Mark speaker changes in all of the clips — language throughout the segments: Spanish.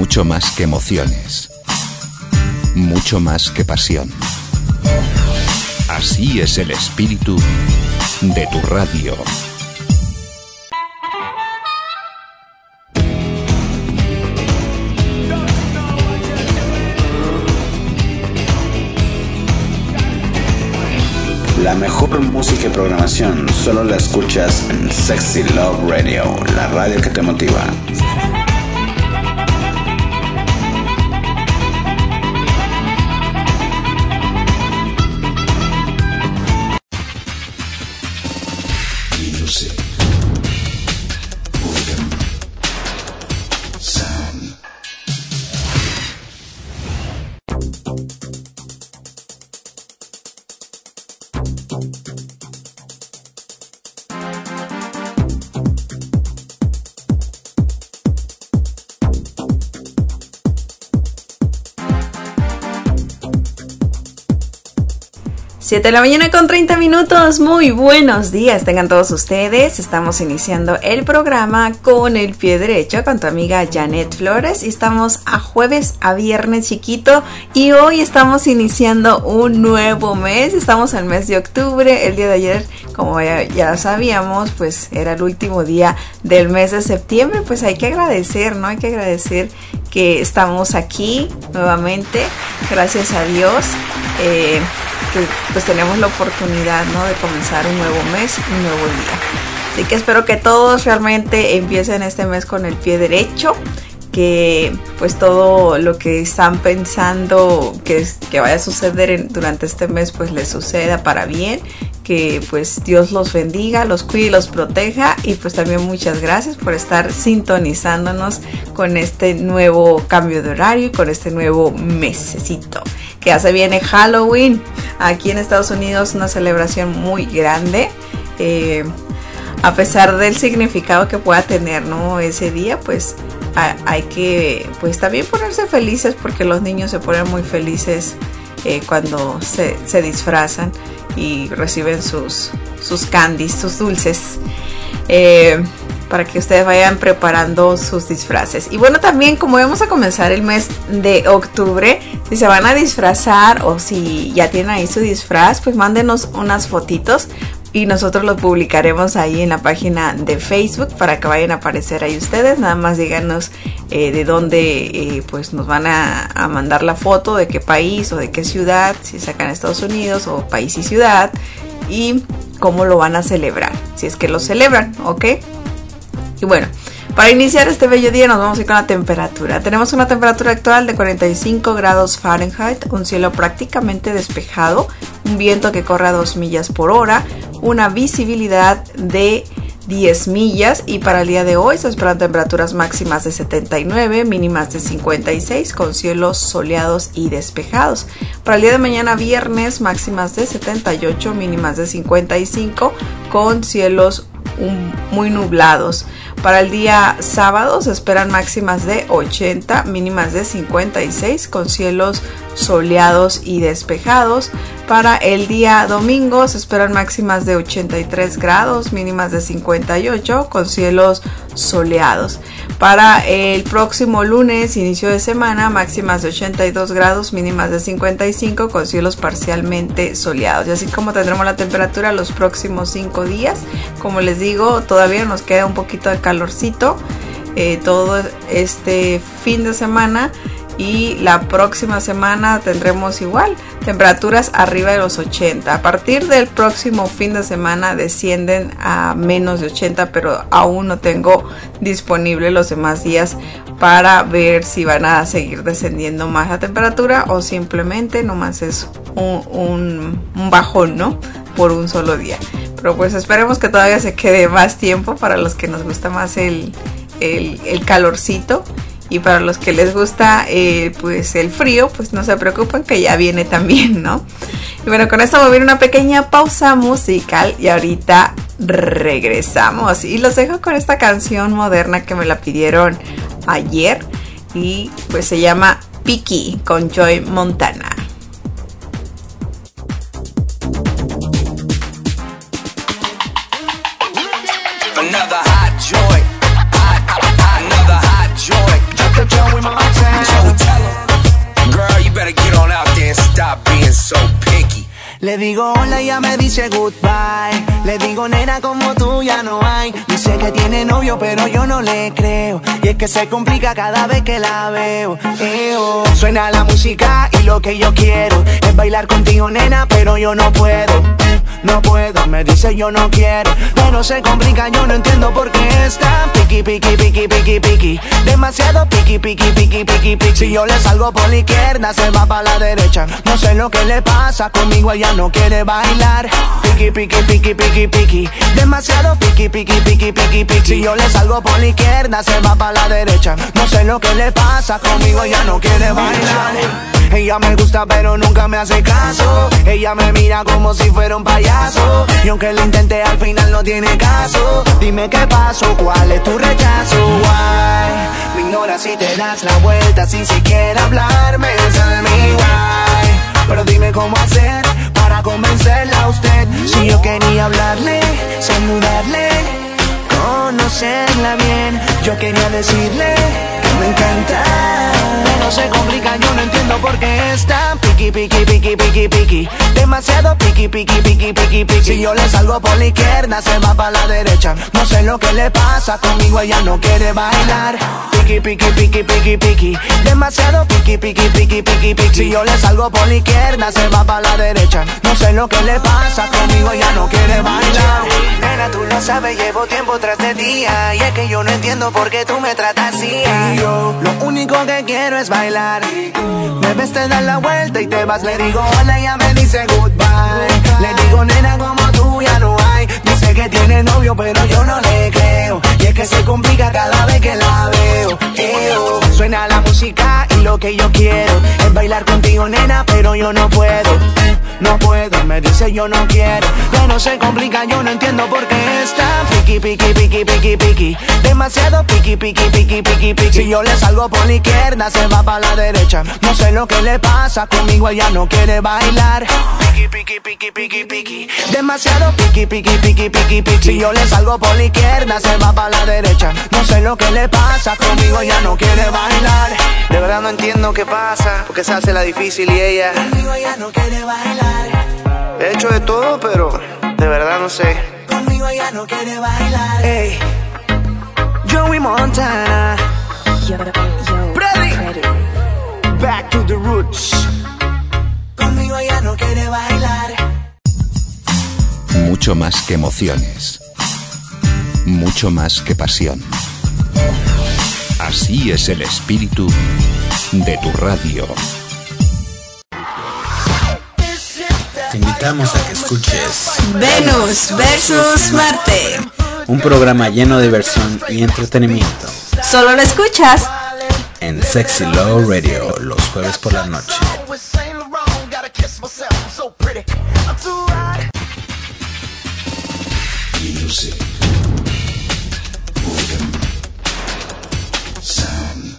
Speaker 1: Mucho más que emociones. Mucho más que pasión. Así es el espíritu de tu radio.
Speaker 2: La mejor música y programación solo la escuchas en Sexy Love Radio, la radio que te motiva.
Speaker 3: Siete de la mañana con 30 minutos, muy buenos días tengan todos ustedes. Estamos iniciando el programa con el pie derecho con tu amiga Janet Flores y estamos a jueves a viernes chiquito y hoy estamos iniciando un nuevo mes. Estamos al mes de octubre. El día de ayer, como ya sabíamos, pues era el último día del mes de septiembre. Pues hay que agradecer, ¿no? Hay que agradecer que estamos aquí nuevamente, gracias a Dios. Que pues tenemos la oportunidad, ¿no?, de comenzar un nuevo mes, un nuevo día. Así que espero que todos realmente empiecen este mes con el pie derecho, que pues todo lo que están pensando que vaya a suceder durante este mes pues les suceda para bien, que pues Dios los bendiga, los cuide y los proteja, y pues también muchas gracias por estar sintonizándonos con este nuevo cambio de horario y con este nuevo mesecito que ya se viene Halloween. Aquí en Estados Unidos una celebración muy grande, a pesar del significado que pueda tener, ¿no?, ese día, pues hay que pues también ponerse felices, porque los niños se ponen muy felices cuando se disfrazan y reciben sus candies, sus dulces, para que ustedes vayan preparando sus disfraces. Y bueno, también como vamos a comenzar el mes de octubre, si se van a disfrazar o si ya tienen ahí su disfraz, pues mándenos unas fotitos y nosotros lo publicaremos ahí en la página de Facebook para que vayan a aparecer ahí ustedes. Nada más díganos de dónde pues nos van a mandar la foto, de qué país o de qué ciudad, si es acá en Estados Unidos o país y ciudad, y cómo lo van a celebrar, si es que lo celebran, ¿ok? Y bueno, para iniciar este bello día nos vamos a ir con la temperatura. Tenemos una temperatura actual de 45 grados Fahrenheit, un cielo prácticamente despejado, un viento que corre a 2 millas por hora, una visibilidad de 10 millas, y para el día de hoy se esperan temperaturas máximas de 79, mínimas de 56, con cielos soleados y despejados. Para el día de mañana viernes, máximas de 78, mínimas de 55, con cielos muy nublados. Para el día sábado se esperan máximas de 80, mínimas de 56, con cielos soleados y despejados. Para el día domingo se esperan máximas de 83 grados, mínimas de 58, con cielos soleados. Para el próximo lunes, inicio de semana, máximas de 82 grados, mínimas de 55, con cielos parcialmente soleados. Y así como tendremos la temperatura los próximos 5 días, como les digo, todavía nos queda un poquito de calorcito todo este fin de semana, y la próxima semana tendremos igual temperaturas arriba de los 80. A partir del próximo fin de semana descienden a menos de 80, pero aún no tengo disponible los demás días para ver si van a seguir descendiendo más la temperatura o simplemente nomás es un bajón, ¿no?, por un solo día. Pero pues esperemos que todavía se quede más tiempo para los que nos gusta más el calorcito. Y para los que les gusta pues el frío, pues no se preocupen que ya viene también, ¿no? Y bueno, con esto voy a ir una pequeña pausa musical y ahorita regresamos. Y los dejo con esta canción moderna que me la pidieron ayer y pues se llama Picky con Joy Montana.
Speaker 4: Another hot joint, another hot joint. Drop the drum with my Le digo hola y ella me dice goodbye. Le digo nena como tú ya no hay. Dice que tiene novio pero yo no le creo. Y es que se complica cada vez que la veo. Suena la música y lo que yo quiero es bailar contigo nena pero yo no puedo. No puedo, me dice yo no quiero. Pero se complica, yo no entiendo por qué está piqui, piqui, piqui, piqui, piqui. Demasiado piqui, piqui, piqui, piqui, piqui. Si yo le salgo por la izquierda, se va para la derecha. No sé lo que le pasa, conmigo ella no quiere bailar. Piqui, piqui, piqui, piqui, piqui. Demasiado piqui, piqui, piqui, piqui, piqui. Si yo le salgo por la izquierda, se va para la derecha. No sé lo que le pasa, conmigo ella no quiere bailar. Ella me gusta pero nunca me hace caso. Ella me mira como si fuera un payaso. Y aunque lo intenté al final no tiene caso. Dime qué pasó, cuál es tu rechazo. Why? Me ignoras y te das la vuelta sin siquiera hablarme. Tell me why. Pero dime cómo hacer para convencerla a usted. Si yo quería hablarle, saludarle, conocerla bien. Yo quería decirle que me encanta. No se complica, yo no entiendo por qué está piqui, piqui, piqui, piqui, piqui. Demasiado piqui, piqui, piqui, piqui, piqui. Si yo le salgo por la izquierda, se va para la derecha. No sé lo que le pasa, conmigo ella no quiere bailar. Piqui, piqui, piqui, piqui, piqui. Demasiado piqui, piqui, piqui, piqui, piqui. Si yo le salgo por la izquierda, se va para la derecha. No sé lo que le pasa, conmigo ella no quiere bailar. Nena, tú lo sabes, llevo tiempo tras de día. Y es que yo no entiendo por qué tú me tratas así. Y yo lo único que quiero es bailar. Me ves, te das la vuelta y te vas. Le digo hola y ella me dice goodbye. Le digo nena como tú ya no hay. Dice que tiene novio pero yo no le creo. Y es que se complica cada vez que la veo. Suena la música y lo que yo quiero es bailar contigo nena pero yo no puedo. No puedo, me dice yo no quiero. Pero se complica, yo no entiendo por qué está piqui, piqui, piqui, piqui, piqui. Demasiado piqui, piqui, piqui, piqui, piqui. Si yo le salgo por la izquierda, se va para la derecha. No sé lo que le pasa, conmigo ella no quiere bailar. Piqui, piqui, piqui, piqui, piqui. Demasiado piqui, piqui, piqui, piqui, piqui. Si yo le salgo por la izquierda, se va para la derecha. No sé lo que le pasa, conmigo ella no quiere bailar. De verdad no entiendo qué pasa, porque se hace la difícil y ella conmigo ella no quiere bailar. He hecho de todo, pero de verdad no sé. Conmigo ella no quiere bailar. Hey, Joey Montana. Ready. Back to the roots. Conmigo ella no quiere bailar.
Speaker 1: Mucho más que emociones. Mucho más que pasión. Así es el espíritu de tu radio.
Speaker 2: Te invitamos a que escuches
Speaker 3: Venus versus Marte.
Speaker 2: un programa lleno de diversión y entretenimiento
Speaker 3: Solo lo escuchas
Speaker 2: en Sexy Love Radio los jueves por la noche.
Speaker 1: Music. Boredom. Sound.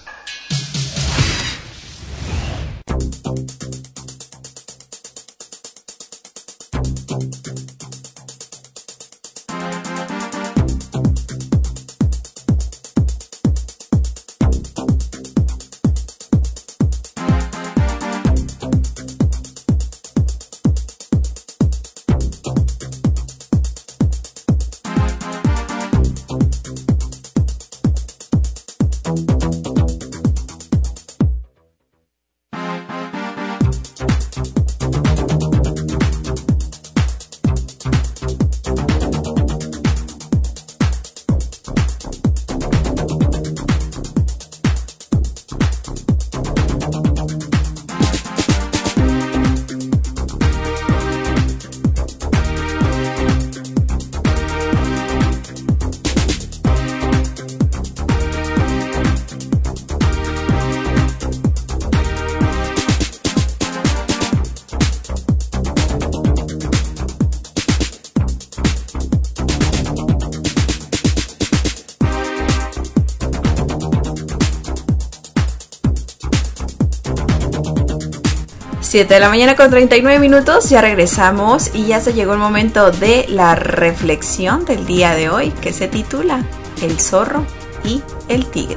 Speaker 3: Siete de la mañana con 39 minutos, ya regresamos y ya se llegó el momento de la reflexión del día de hoy, que se titula El zorro y el tigre.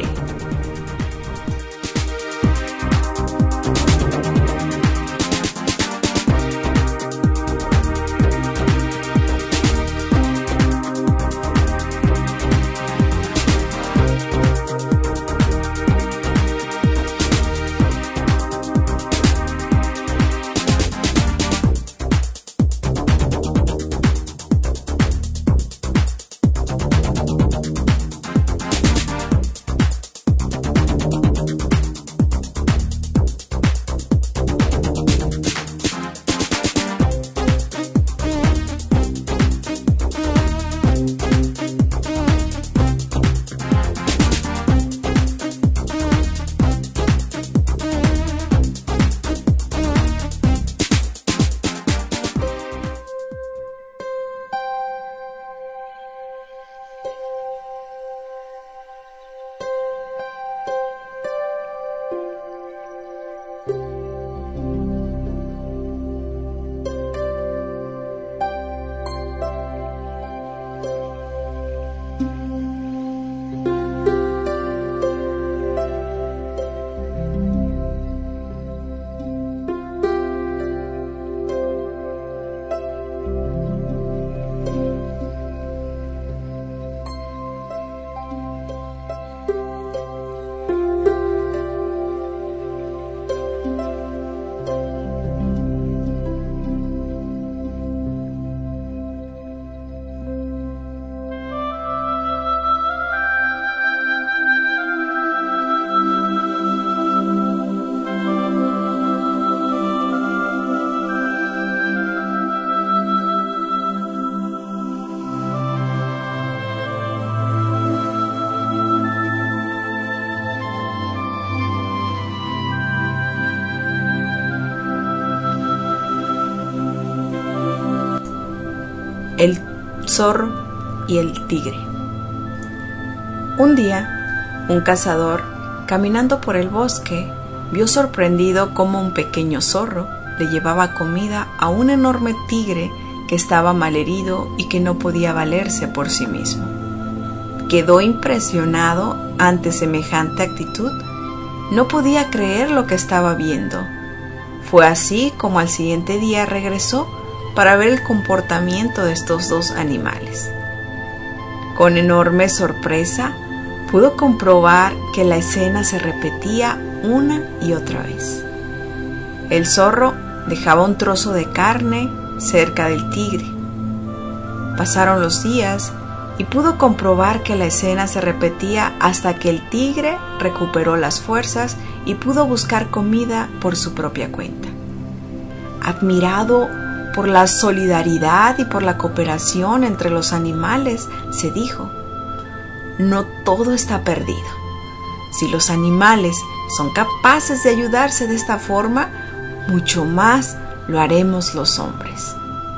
Speaker 3: el zorro y el tigre. Un día, un cazador, caminando por el bosque, vio sorprendido cómo un pequeño zorro le llevaba comida a un enorme tigre que estaba malherido y que no podía valerse por sí mismo. Quedó impresionado ante semejante actitud. No podía creer lo que estaba viendo. Fue así como al siguiente día regresó para ver el comportamiento de estos dos animales. Con enorme sorpresa, pudo comprobar que la escena se repetía una y otra vez. El zorro dejaba un trozo de carne cerca del tigre. Pasaron los días y pudo comprobar que la escena se repetía hasta que el tigre recuperó las fuerzas y pudo buscar comida por su propia cuenta. Admirado por la solidaridad y por la cooperación entre los animales, se dijo: no todo está perdido. Si los animales son capaces de ayudarse de esta forma, mucho más lo haremos los hombres.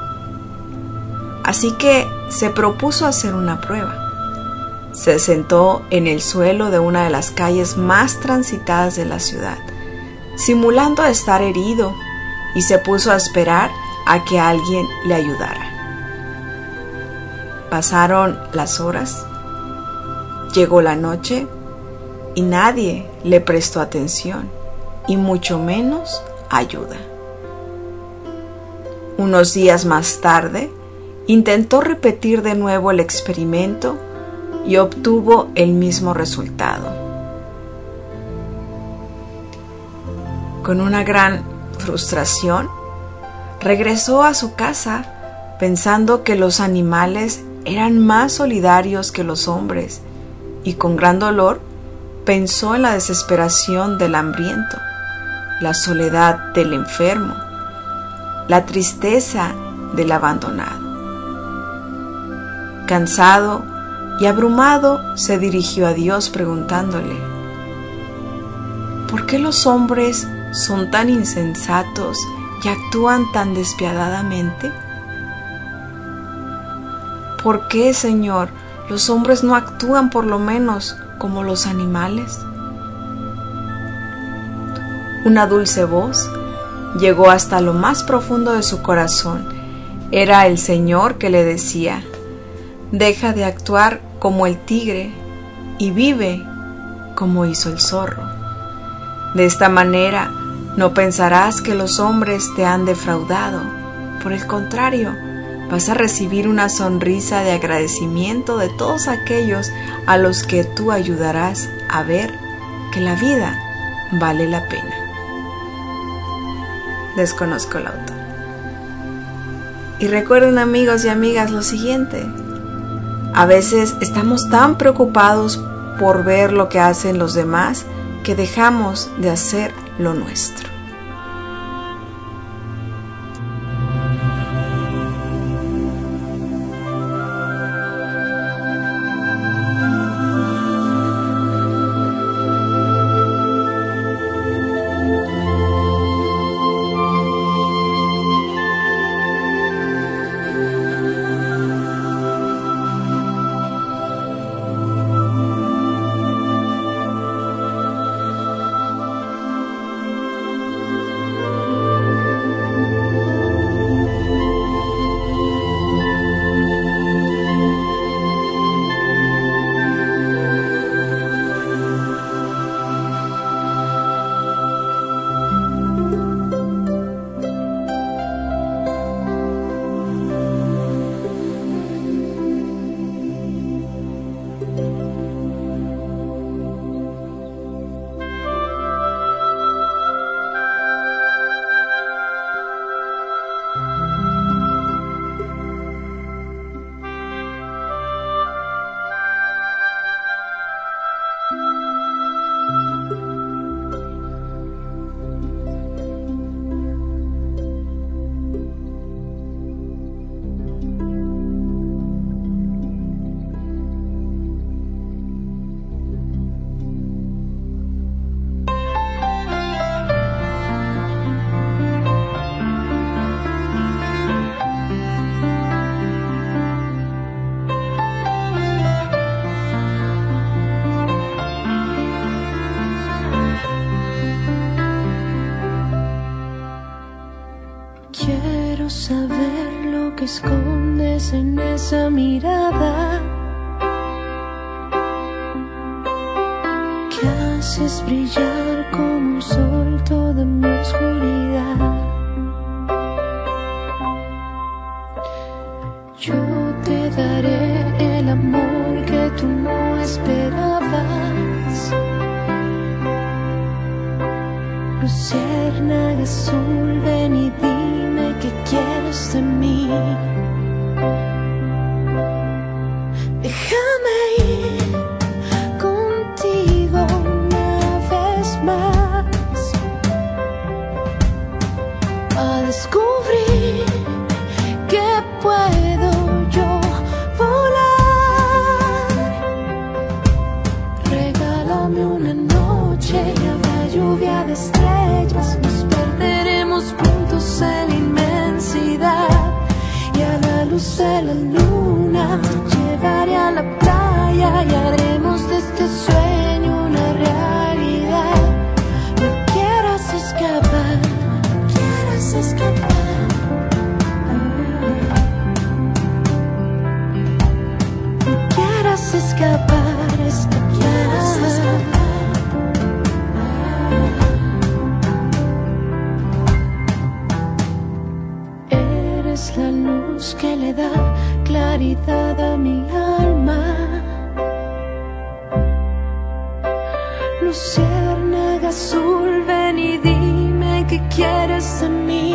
Speaker 3: Así que se propuso hacer una prueba. Se sentó en el suelo de una de las calles más transitadas de la ciudad, simulando estar herido, y se puso a esperar a que alguien le ayudara. Pasaron las horas, llegó la noche y nadie le prestó atención, y mucho menos ayuda. Unos días más tarde, intentó repetir de nuevo el experimento y obtuvo el mismo resultado. Con una gran frustración, regresó a su casa pensando que los animales eran más solidarios que los hombres, y con gran dolor pensó en la desesperación del hambriento, la soledad del enfermo, la tristeza del abandonado. Cansado y abrumado, se dirigió a Dios preguntándole: ¿por qué los hombres son tan insensatos y actúan tan despiadadamente? ¿Por qué, Señor, los hombres no actúan por lo menos como los animales? Una dulce voz llegó hasta lo más profundo de su corazón. Era el Señor que le decía: deja de actuar como el tigre y vive como hizo el zorro. De esta manera no pensarás que los hombres te han defraudado. Por el contrario, vas a recibir una sonrisa de agradecimiento de todos aquellos a los que tú ayudarás a ver que la vida vale la pena. Desconozco el autor. Y recuerden, amigos y amigas, lo siguiente: a veces estamos tan preocupados por ver lo que hacen los demás que dejamos de hacer lo nuestro.
Speaker 5: esa mirada que haces brillar como un sol toda mi oscuridad. Yo te daré el amor que tú no esperabas. Luciérnaga azul, ven y dime qué quieres de mí. Déjame ir contigo una vez más a descubrir que puedo yo volar. Regálame una noche y habrá lluvia de estrellas. Nos perderemos juntos en la inmensidad y a la luz de la luna te llevaré a la playa y haremos de este sueño una realidad. No quieras escapar, no quieras escapar. Escapar, escapar. Eres la luz que le da claridad a mi alma. Luciérnaga azul, ven y dime qué quieres de mí.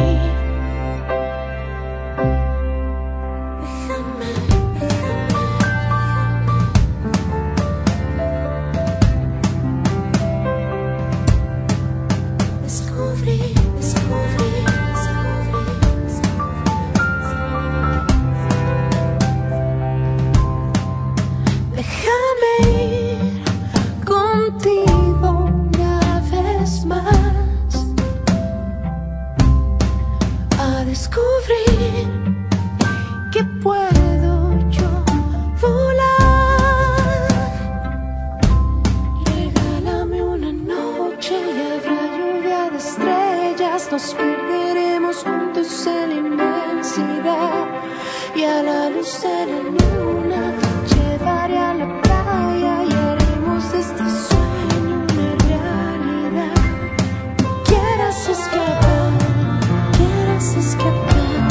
Speaker 5: Nos perderemos juntos en la inmensidad y a la luz de la luna te llevaré a la playa y haremos de este sueño una realidad. No quieras escapar, no quieras escapar.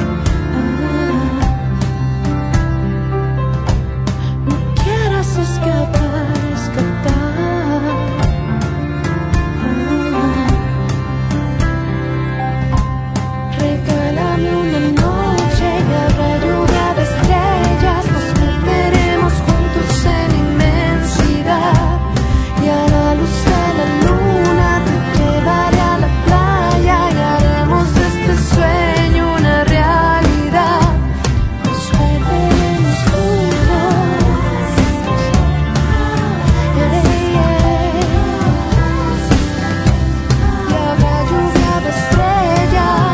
Speaker 5: No quieras escapar, escapar. Una noche y habrá lluvia de estrellas. Nos perderemos juntos en la inmensidad y a la luz de la luna te llevaré a la playa y haremos de este sueño una realidad. Nos perderemos juntos. Y habrá lluvia de estrellas.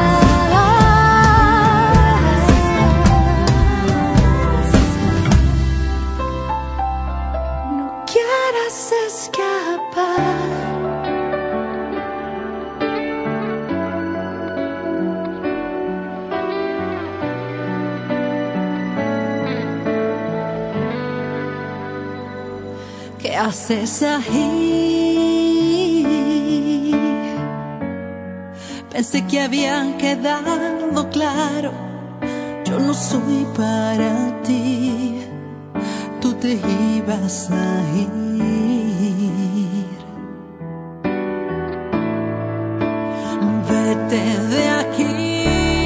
Speaker 5: ¿Qué haces ahí? Pensé que había quedado claro. Yo no soy para ti. Tú te ibas a ir. Vete de aquí.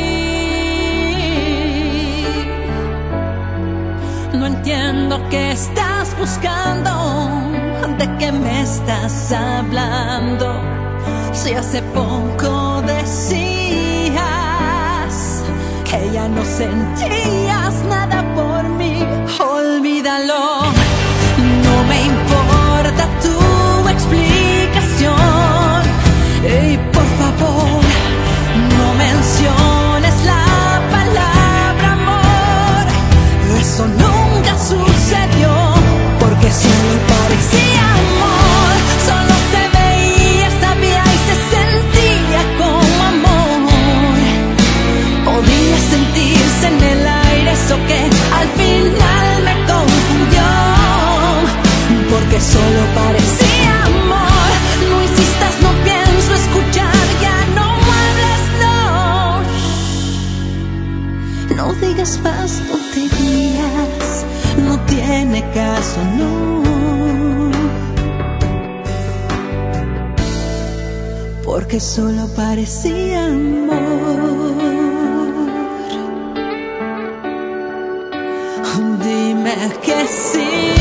Speaker 5: No entiendo qué estás buscando. ¿De qué me estás hablando? Si hace poco decías que ya no sentías nada por mí. Olvídalo, no me importa tu explicación. Y por favor, no menciones la palabra amor. Eso nunca sucedió, porque solo parecía amor. Solo se veía, sabía y se sentía como amor. Podía sentirse en el aire eso que digas más tonterías, no tiene caso, no. Porque solo parecía amor. Dime que sí,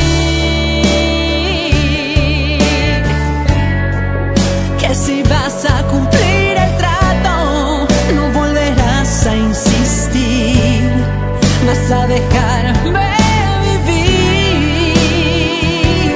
Speaker 5: que si vas a cumplir el trato, no volverás a insistir, vas a dejarme vivir.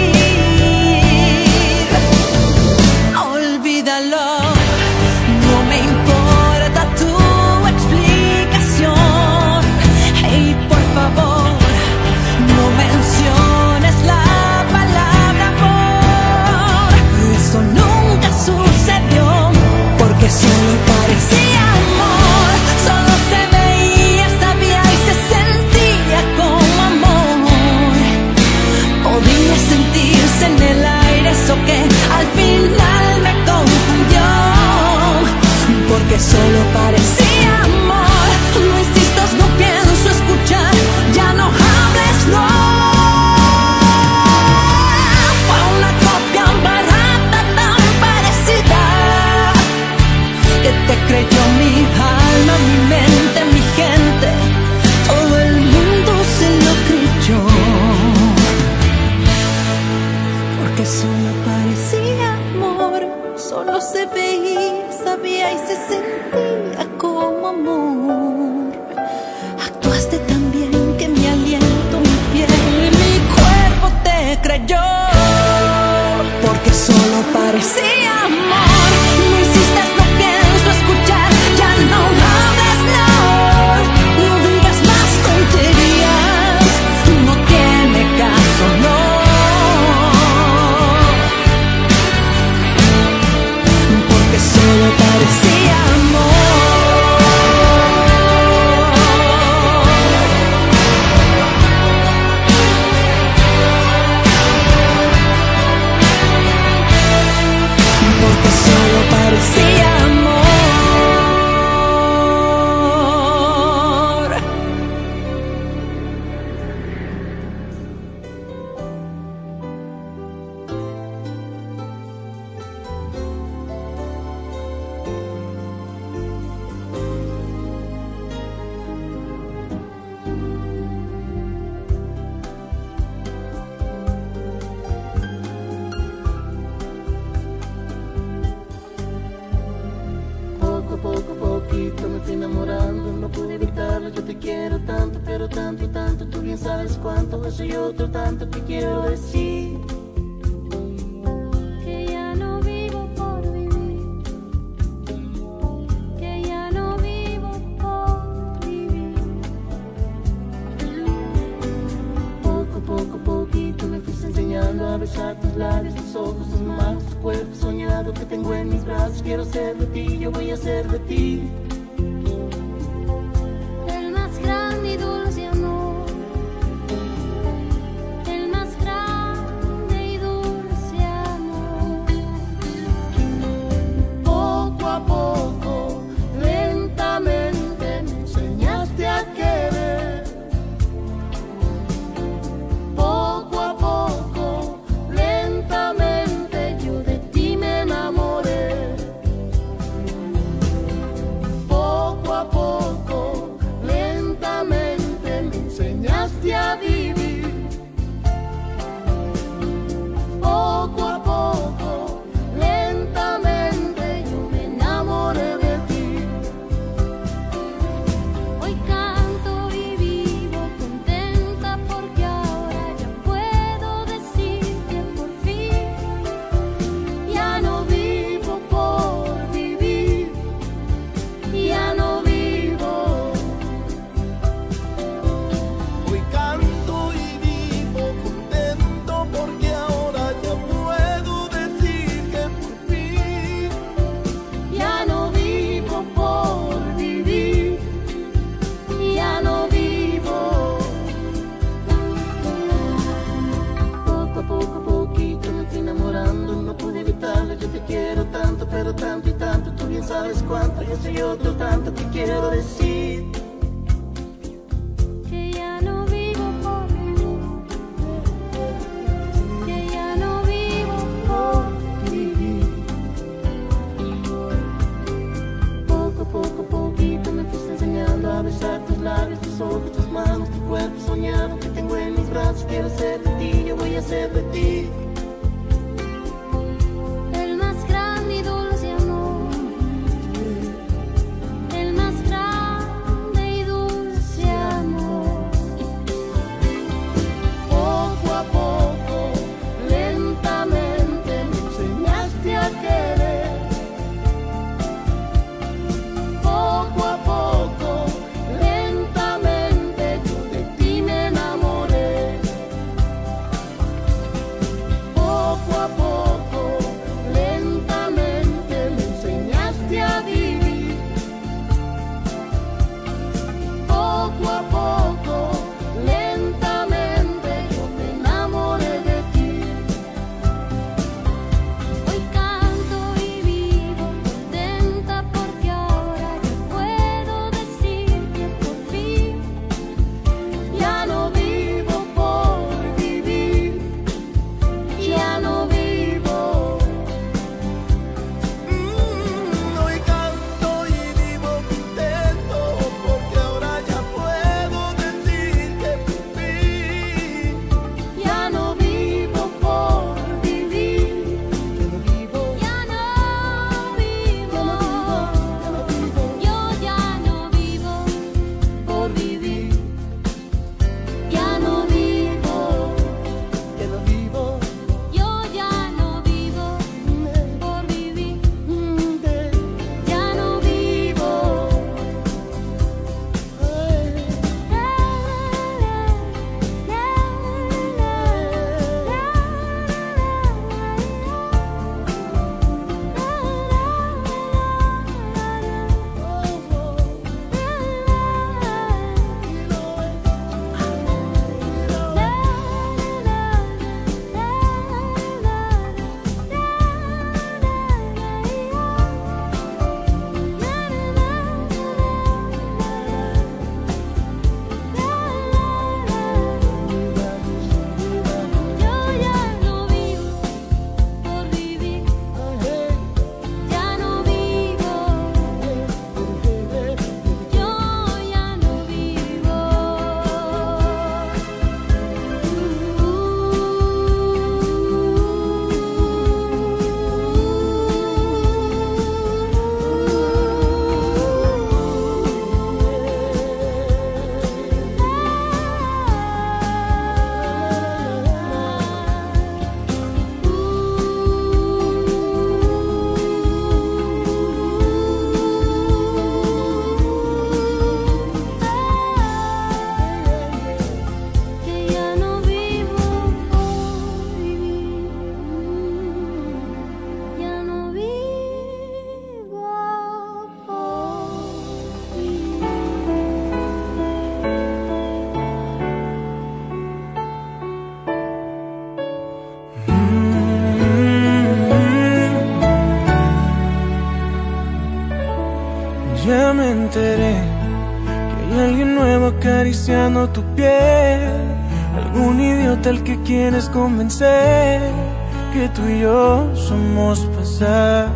Speaker 5: Olvídalo, no me importa tu explicación. Y por favor, no menciones la palabra amor. Eso nunca sucedió, porque solo parecía amor. Solo se veía, sabía y se sentía como amor. Podía sentirse en el aire, eso que al final me confundió. Porque solo parecía amor. No insistas, no pienso escuchar, ya no hables, no. Fue una copia barata tan parecida que te creyó mi alma, mi mente, mi gente. Todo el mundo se lo creyó. Porque solo parecía amor, solo se veía, sabía y se sentía como amor. Actuaste tan bien que mi aliento, mi piel y mi cuerpo te creyó. Porque solo parecía amor. No insistas, no pienso escuchar, ya no hables, no. No digas más tonterías, no tiene caso, no. Porque solo parecía amor. Porque solo parecía amor.
Speaker 6: Poco a poquito me fui enamorando, no pude evitarlo, yo te quiero tanto, pero tanto, tanto, tú bien sabes cuánto, eso y otro tanto que quiero decir.
Speaker 5: Que ya no vivo por vivir, que ya no vivo por vivir.
Speaker 6: Poco a poquito me fuiste enseñando a besar tus labios, tus ojos, tus manos, tu cuerpo soñado que tengo en mis brazos. Quiero ser de ti, yo voy a ser de ti.
Speaker 5: El más grande y dulce amor, el más grande y dulce amor.
Speaker 6: Poco a poco, lentamente me enseñaste a querer. Poco a poco, lentamente yo de ti me enamoré. Poco a poco, lentamente me enseñaste a vivir. Poco a poco, lentamente yo me enamoré de ti.
Speaker 5: Hoy canto y vivo contenta porque ahora ya puedo decir que por fin
Speaker 6: Ya no vivo por vivir, ya no vivo. Hoy canto y vivo contento porque ahora ya puedo decir que por fin ya no vivo por vivir, ya no vivo. Poco a poquito me fui enamorando, no pude evitarlo, yo te quiero tanto, pero tanto y tanto, tú bien sabes cuánto, yo soy otro tanto que quiero decir.
Speaker 7: dedo acariciando tu piel, algún idiota al que quieres convencer que tú y yo somos pasado.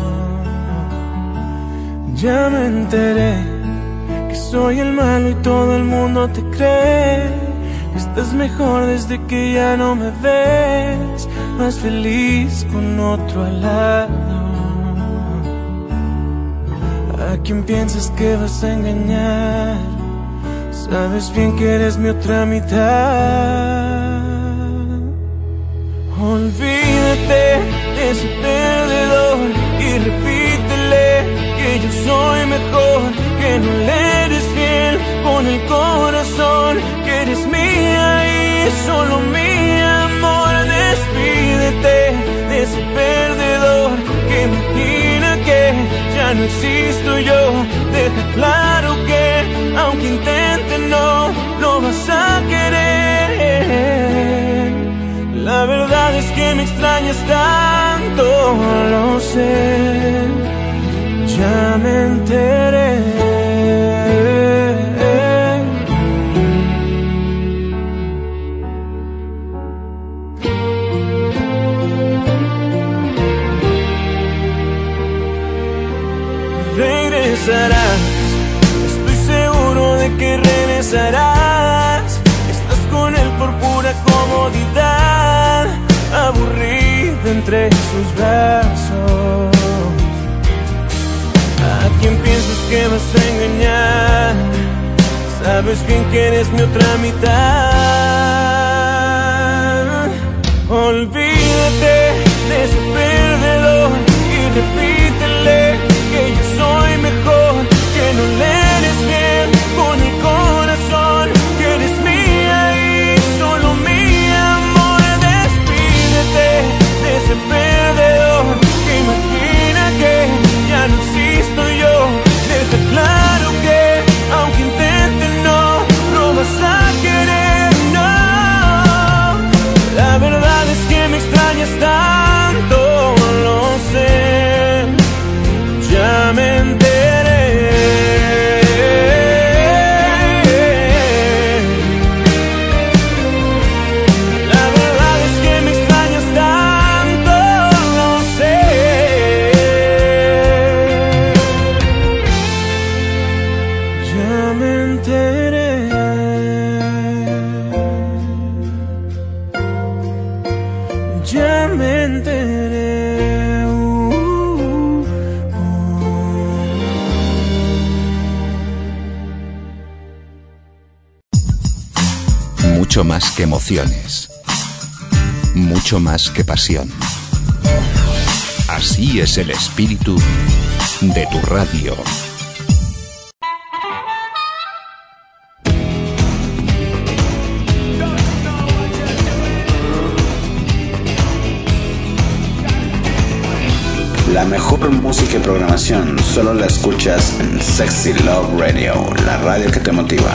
Speaker 7: Ya me enteré que soy el malo y todo el mundo te cree. Estás mejor desde que ya no me ves, más feliz con otro al lado. ¿A quién piensas que vas a engañar? Sabes bien que eres mi otra mitad. Olvídate de ese perdedor y repítele que yo soy mejor, que no le eres fiel con el corazón, que eres mía y solo mi amor. Despídete de ese perdedor que imagina que ya no existo yo. Deja claro que aunque intente no lo vas a querer. La verdad es que me extrañas tanto, lo sé, ya me enteré. Regresarás, estoy seguro de que regresarás. Estás con él por pura comodidad, aburrida entre sus brazos. ¿A quién piensas que vas a engañar? Sabes bien que eres mi otra mitad. Olvídate de ese perdedor y repítele que yo soy mejor, que no le eres bien con el corazón, que eres mía y solo mi amor. Despídete de ese perdedor que imagina que ya no existo yo. Deja claro que aunque intente no lo vas a querer, no. La verdad es que me extrañas tanto, lo sé, ya me enteré. La verdad es que me extrañas tanto, lo sé, ya me enteré. Ya me enteré.
Speaker 1: Mucho más que emociones, mucho más que pasión. Así es el espíritu de tu radio.
Speaker 2: La mejor música y programación solo la escuchas en Sexy Love Radio, la radio que te motiva.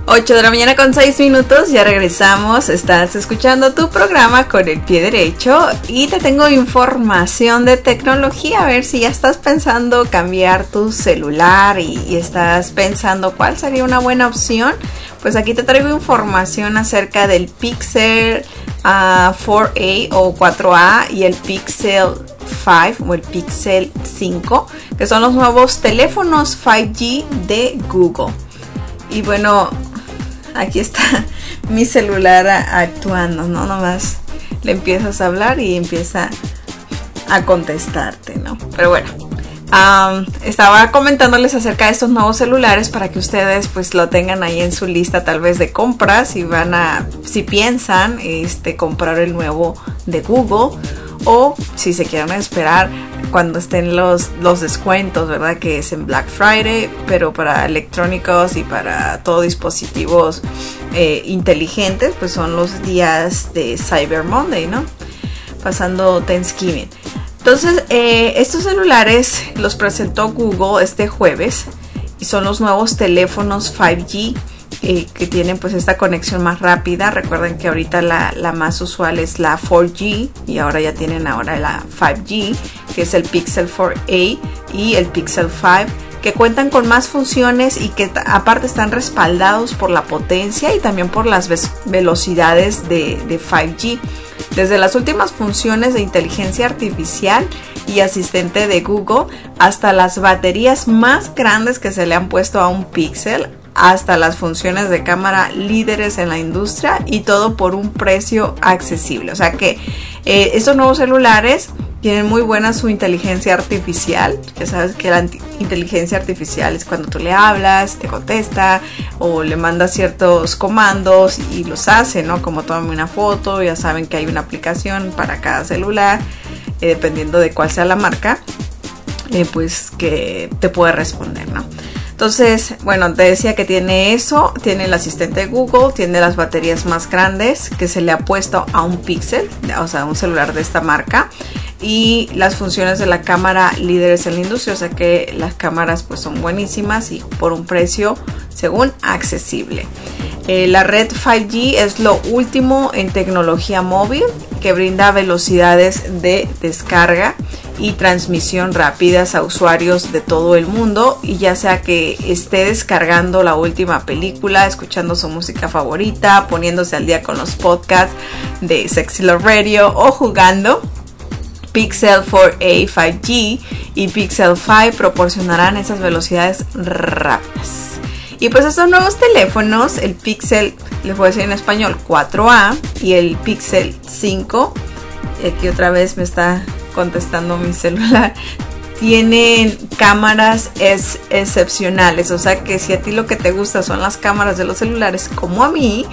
Speaker 3: 8 de la mañana con 6 minutos, ya regresamos. Estás escuchando tu programa Con el Pie Derecho y te tengo información de tecnología. A ver si ya estás pensando cambiar tu celular y estás pensando cuál sería una buena opción. Pues aquí te traigo información acerca del Pixel 4a o 4a y el Pixel 5 o el Pixel 5, que son los nuevos teléfonos 5G de Google. Y bueno, aquí está mi celular actuando, ¿no? Nomás le empiezas a hablar y empieza a contestarte, ¿no? Pero bueno, estaba comentándoles acerca de estos nuevos celulares para que ustedes pues lo tengan ahí en su lista tal vez de compras y si piensan comprar el nuevo de Google, o si se quieren esperar cuando estén los descuentos, ¿verdad? Que es en Black Friday, pero para electrónicos y para todos dispositivos inteligentes, pues son los días de Cyber Monday, ¿no? Pasando Thanksgiving. Entonces, estos celulares los presentó Google este jueves y son los nuevos teléfonos 5G que tienen pues esta conexión más rápida. Recuerden que ahorita la más usual es la 4G y ahora ya tienen la 5G, que es el Pixel 4a y el Pixel 5, que cuentan con más funciones y que aparte están respaldados por la potencia y también por las velocidades de 5G. Desde las últimas funciones de inteligencia artificial y asistente de Google hasta las baterías más grandes que se le han puesto a un Pixel, hasta las funciones de cámara líderes en la industria, y todo por un precio accesible. O sea que estos nuevos celulares tienen muy buena su inteligencia artificial. Ya sabes que la inteligencia artificial es cuando tú le hablas, te contesta o le mandas ciertos comandos y los hace, ¿no? Como tómame una foto. Ya saben que hay una aplicación para cada celular, dependiendo de cuál sea la marca, pues que te puede responder, ¿no? Entonces, bueno, te decía que tiene eso, tiene el asistente de Google, tiene las baterías más grandes que se le ha puesto a un Pixel, o sea, un celular de esta marca, y las funciones de la cámara líderes en la industria, o sea que las cámaras pues son buenísimas y por un precio según accesible. La red 5G es lo último en tecnología móvil, que brinda velocidades de descarga y transmisión rápidas a usuarios de todo el mundo, y ya sea que esté descargando la última película, escuchando su música favorita, poniéndose al día con los podcasts de Sexy Love Radio o jugando, Pixel 4a 5G y Pixel 5 proporcionarán esas velocidades rápidas. Y pues estos nuevos teléfonos, el Pixel, les voy a decir en español, 4A y el Pixel 5, aquí otra vez me está contestando mi celular, tienen cámaras excepcionales. O sea que si a ti lo que te gusta son las cámaras de los celulares como a mí,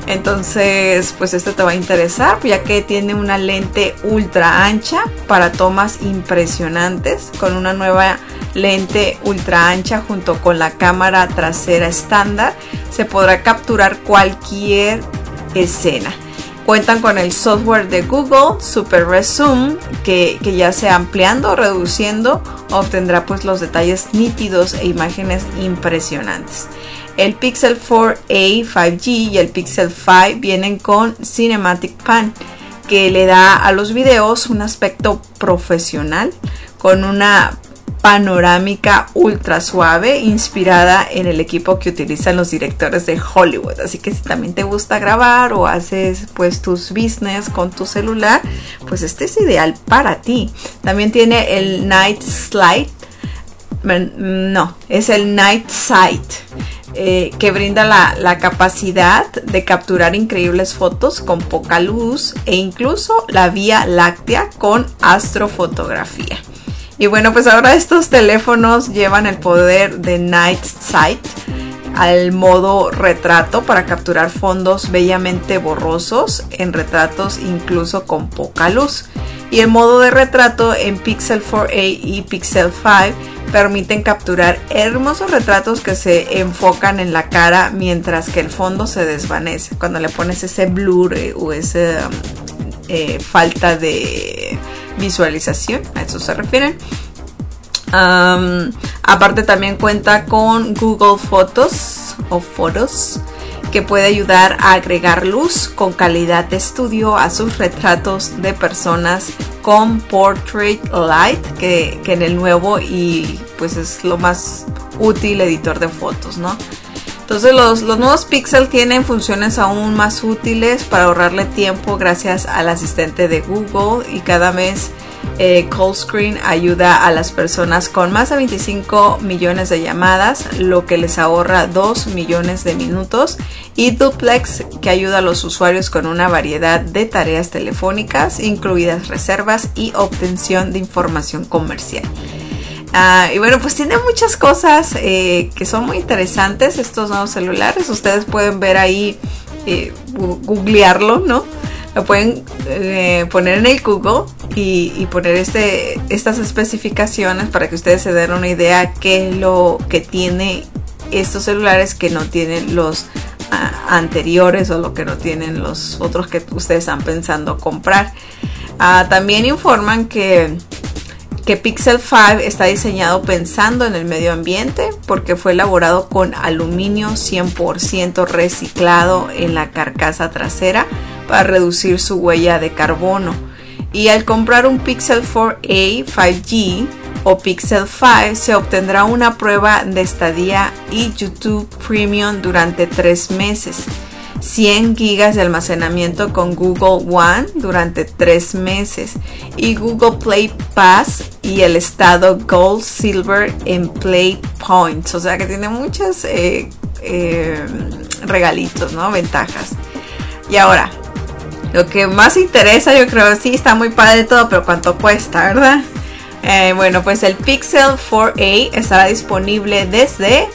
Speaker 3: entonces pues este te va a interesar, ya que tiene una lente ultra ancha para tomas impresionantes, con una nueva lente ultra ancha junto con la cámara trasera estándar se podrá capturar cualquier escena. Cuentan con el software de Google Super Res Zoom, que ya sea ampliando o reduciendo obtendrá pues los detalles nítidos e imágenes impresionantes. El Pixel 4a 5G y el Pixel 5 vienen con Cinematic Pan, que le da a los videos un aspecto profesional con una panorámica ultra suave inspirada en el equipo que utilizan los directores de Hollywood. Así que si también te gusta grabar o haces pues tus business con tu celular, pues este es ideal para ti. También tiene el Night Sight, es el Night Sight, que brinda la capacidad de capturar increíbles fotos con poca luz e incluso la Vía Láctea con astrofotografía. Y bueno, pues ahora estos teléfonos llevan el poder de Night Sight al modo retrato para capturar fondos bellamente borrosos en retratos incluso con poca luz. Y el modo de retrato en Pixel 4a y Pixel 5 permiten capturar hermosos retratos que se enfocan en la cara mientras que el fondo se desvanece. Cuando le pones ese blur o ese falta de visualización, a eso se refieren. Aparte también cuenta con Google Fotos o Fotos, que puede ayudar a agregar luz con calidad de estudio a sus retratos de personas con Portrait Light, que en el nuevo y pues es lo más útil editor de fotos, ¿no? Entonces los nuevos Pixel tienen funciones aún más útiles para ahorrarle tiempo gracias al asistente de Google, y cada mes Call Screen ayuda a las personas con más de 25 millones de llamadas, lo que les ahorra 2 millones de minutos, y Duplex, que ayuda a los usuarios con una variedad de tareas telefónicas, incluidas reservas y obtención de información comercial. Y bueno, pues tiene muchas cosas que son muy interesantes estos nuevos celulares. Ustedes pueden ver ahí, googlearlo, ¿no? Lo pueden poner en el Google y poner estas especificaciones para que ustedes se den una idea qué es lo que tiene estos celulares que no tienen los anteriores, o lo que no tienen los otros que ustedes están pensando comprar. También informan que Pixel 5 está diseñado pensando en el medio ambiente, porque fue elaborado con aluminio 100% reciclado en la carcasa trasera para reducir su huella de carbono. Y al comprar un Pixel 4a 5G o Pixel 5 se obtendrá una prueba de estadía y YouTube Premium durante 3 meses. 100 gigas de almacenamiento con Google One durante 3 meses y Google Play Pass y el estado Gold Silver en Play Points, o sea que tiene muchos regalitos, ¿no? Ventajas. Y ahora, lo que más interesa, yo creo, sí está muy padre todo, pero ¿cuánto cuesta, verdad? Bueno, pues el Pixel 4a estará disponible desde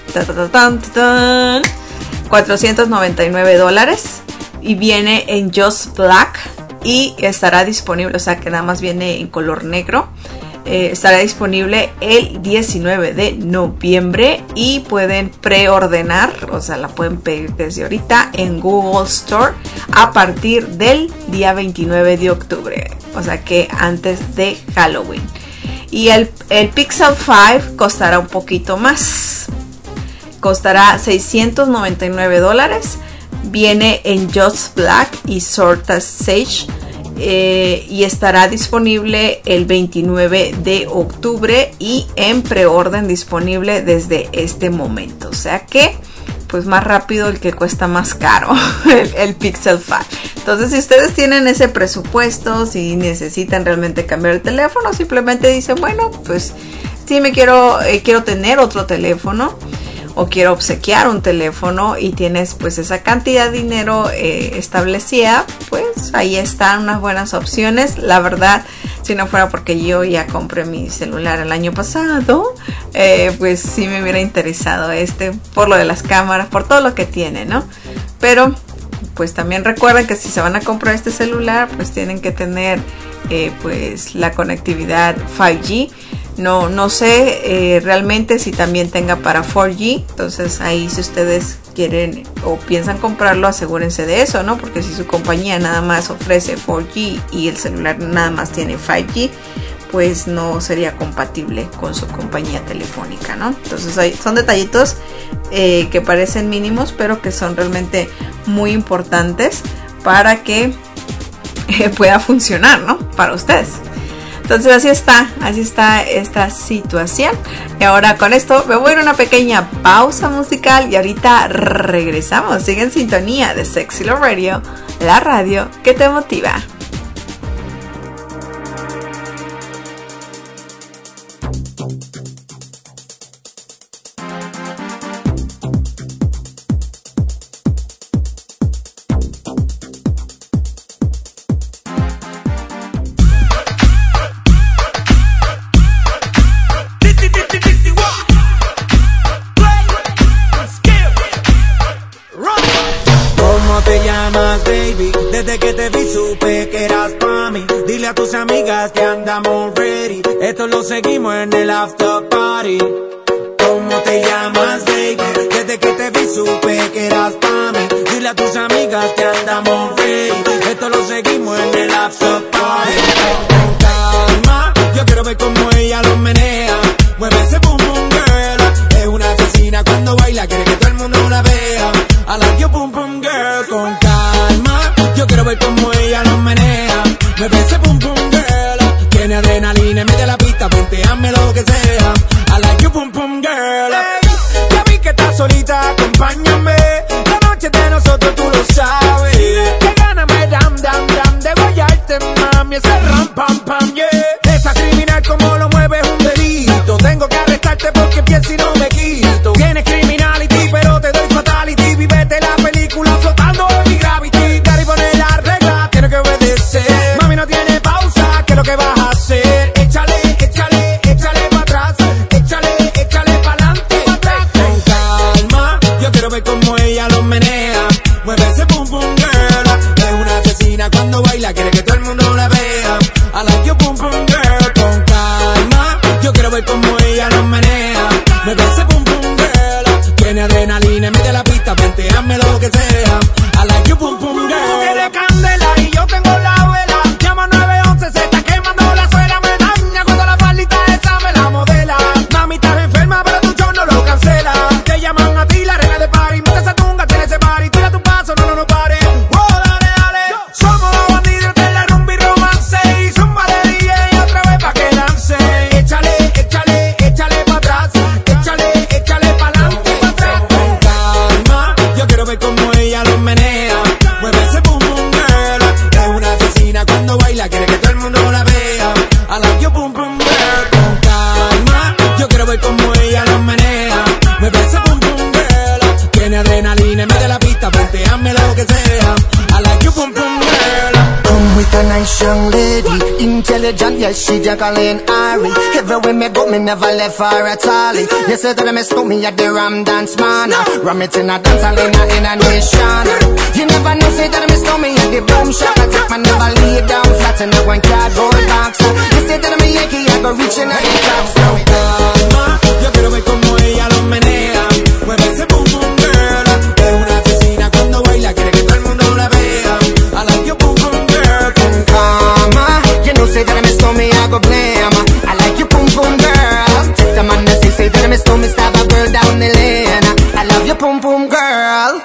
Speaker 3: $499 y viene en Just Black, y estará disponible, o sea que nada más viene en color negro. Estará disponible el 19 de noviembre y pueden preordenar, o sea la pueden pedir desde ahorita en Google Store a partir del día 29 de octubre, o sea que antes de Halloween. Y el Pixel 5 costará un poquito más. Costará $699. Viene en Just Black y Sorta Sage. Y estará disponible el 29 de octubre y en preorden disponible desde este momento. O sea que, pues más rápido el que cuesta más caro, el Pixel 5. Entonces, si ustedes tienen ese presupuesto, si necesitan realmente cambiar el teléfono, simplemente dicen, bueno, pues sí me quiero tener otro teléfono, o quiero obsequiar un teléfono, y tienes pues esa cantidad de dinero establecida, pues ahí están unas buenas opciones. La verdad, si no fuera porque yo ya compré mi celular el año pasado, pues sí me hubiera interesado por lo de las cámaras, por todo lo que tiene, ¿no? Pero pues también recuerden que si se van a comprar este celular, pues tienen que tener pues la conectividad 5G. No sé realmente si también tenga para 4G, entonces ahí si ustedes quieren o piensan comprarlo, asegúrense de eso, ¿no? Porque si su compañía nada más ofrece 4G y el celular nada más tiene 5G, pues no sería compatible con su compañía telefónica, ¿no? Entonces son detallitos que parecen mínimos, pero que son realmente muy importantes para que pueda funcionar, ¿no? Para ustedes. Entonces así está esta situación. Y ahora con esto me voy a ir a una pequeña pausa musical y ahorita regresamos. Sigue en sintonía de Sexy Love Radio, la radio que te motiva.
Speaker 8: Que andamos ready, esto lo seguimos en el after party. ¿Cómo te llamas, baby? Desde que te vi supe que eras pa' mí. Dile a tus amigas que andamos ready, esto lo seguimos en el after party. Con calma, yo quiero ver cómo ella lo menea. Mueve ese boom boom girl, es una asesina cuando baila, quiere que todo el mundo la vea. I like your boom boom acompáñame. La noche es de nosotros, tú lo sabes. Que gana me dam, dam, dam de guayarte, mami. Ese ram, pam, pam, yeah. Esa criminal como lo mueve es un delito. Tengo que arrestarte porque pienso y no me quito. Tienes criminality, pero te doy fatality. Vívete la película flotando en mi gravity. Gary pone la regla, tiene que obedecer. Mami no tiene pausa, ¿qué es lo que vas a hacer? Échale, échale, échale pa' atrás. Échale, échale pa'lante, pa' atrás. Con calma, yo quiero ver cómo ella lo menea. Mueve ese pum pum girl. Es una asesina cuando baila, quiere que todo el mundo la vea. I like you pum pum girl. Con calma, yo quiero ver cómo ella lo menea. Mueve ese pum pum girl. Tiene adrenalina, mete la pista, vente, hazme lo que sea. I like you pum pum girl. Tú tienes candela y yo tengo la vela. Llama 911, se está quemando la suela. Me daña cuando la faldita esa me la modela. Mami, estás enferma, pero tu show no lo cancela. Te llaman a ti, la reina de party. Mete esa tunga, tiene ese party. Tira tu paso, no, no, no pare. Oh, dale, dale. Somos los bandidos de la rumba y romance. Y zumba de DJ otra vez pa' que lance. Échale, échale, échale pa' atrás. Échale, échale pa'lante, pa' atrás. Con calma, yo quiero ver cómo ella lo menea. Mueve ese pum pum girl. Es una asesina cuando baila, quiere que todo el mundo la vea. I like you pum pum girl. Con calma, yo quiero ver cómo ella lo menea. Mueve ese pum pum girl. Tiene adrenalina, mete la pista, vente, hazme lo que sea. I like you pum pum girl.
Speaker 4: Come with a nice young lady, intelligent, yes, she Jacqueline Ari. Everywhere me go, me never left her at all. You say that me stole me at the Ram Dance Man. Ram it in a dance hall in a nation. You never know, say that me stole me at the Boom Shop. I take my never lay down flat in a one cardboard box. You say that me Yankee, I go reaching at the top. So
Speaker 8: calma, yo quiero ver cómo ella lo menea. Mueve ese pum pum girl. Es una asesina cuando baila, quiere que todo el mundo la vea. I like you pum pum girl.
Speaker 4: Con calma, you know say that me stole me, I go blame. I like you pum pum girl. Take the man that say that me stole me, stab a girl down the lane. I love you pum pum girl.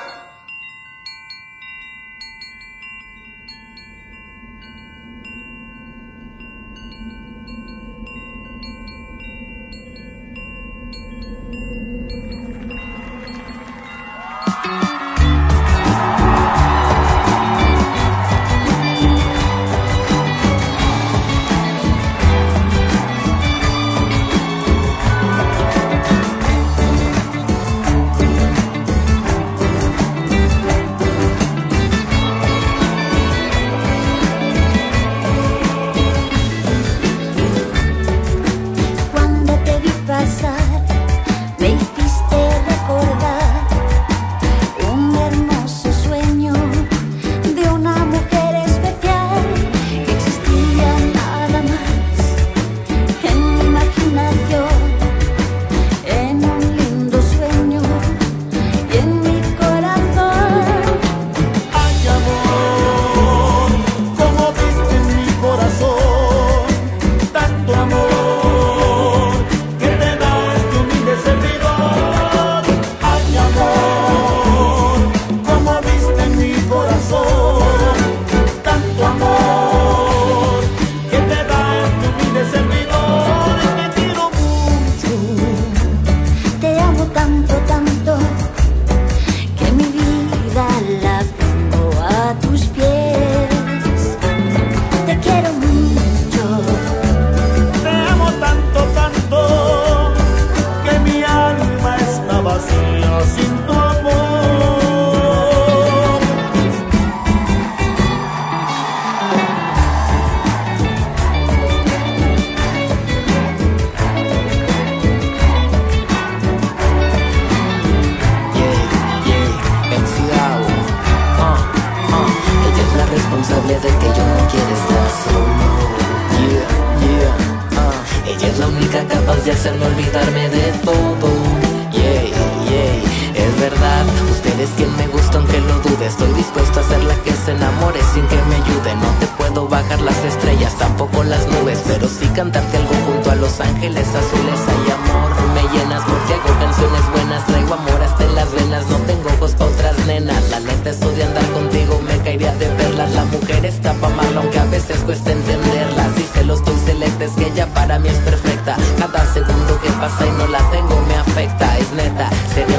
Speaker 9: de hacerme olvidarme de todo. Yeah, yeah, es verdad, usted es quien me gusta aunque lo dude. Estoy dispuesto a ser la que se enamore sin que me ayude. No te puedo bajar las estrellas, tampoco las nubes, pero sí cantarte algo junto a los ángeles azules. Hay amor, me llenas porque hago canciones buenas. Traigo amor hasta en las venas, no tengo ojos pa' otras nenas. La neta eso de andar contigo me caería de perlas. La mujer está pa' mal aunque a veces cuesta entenderla. Si celos doy celeste es que ella para mí es perfecta. Cada segundo que pasa y no la tengo me afecta. Es neta, seremos los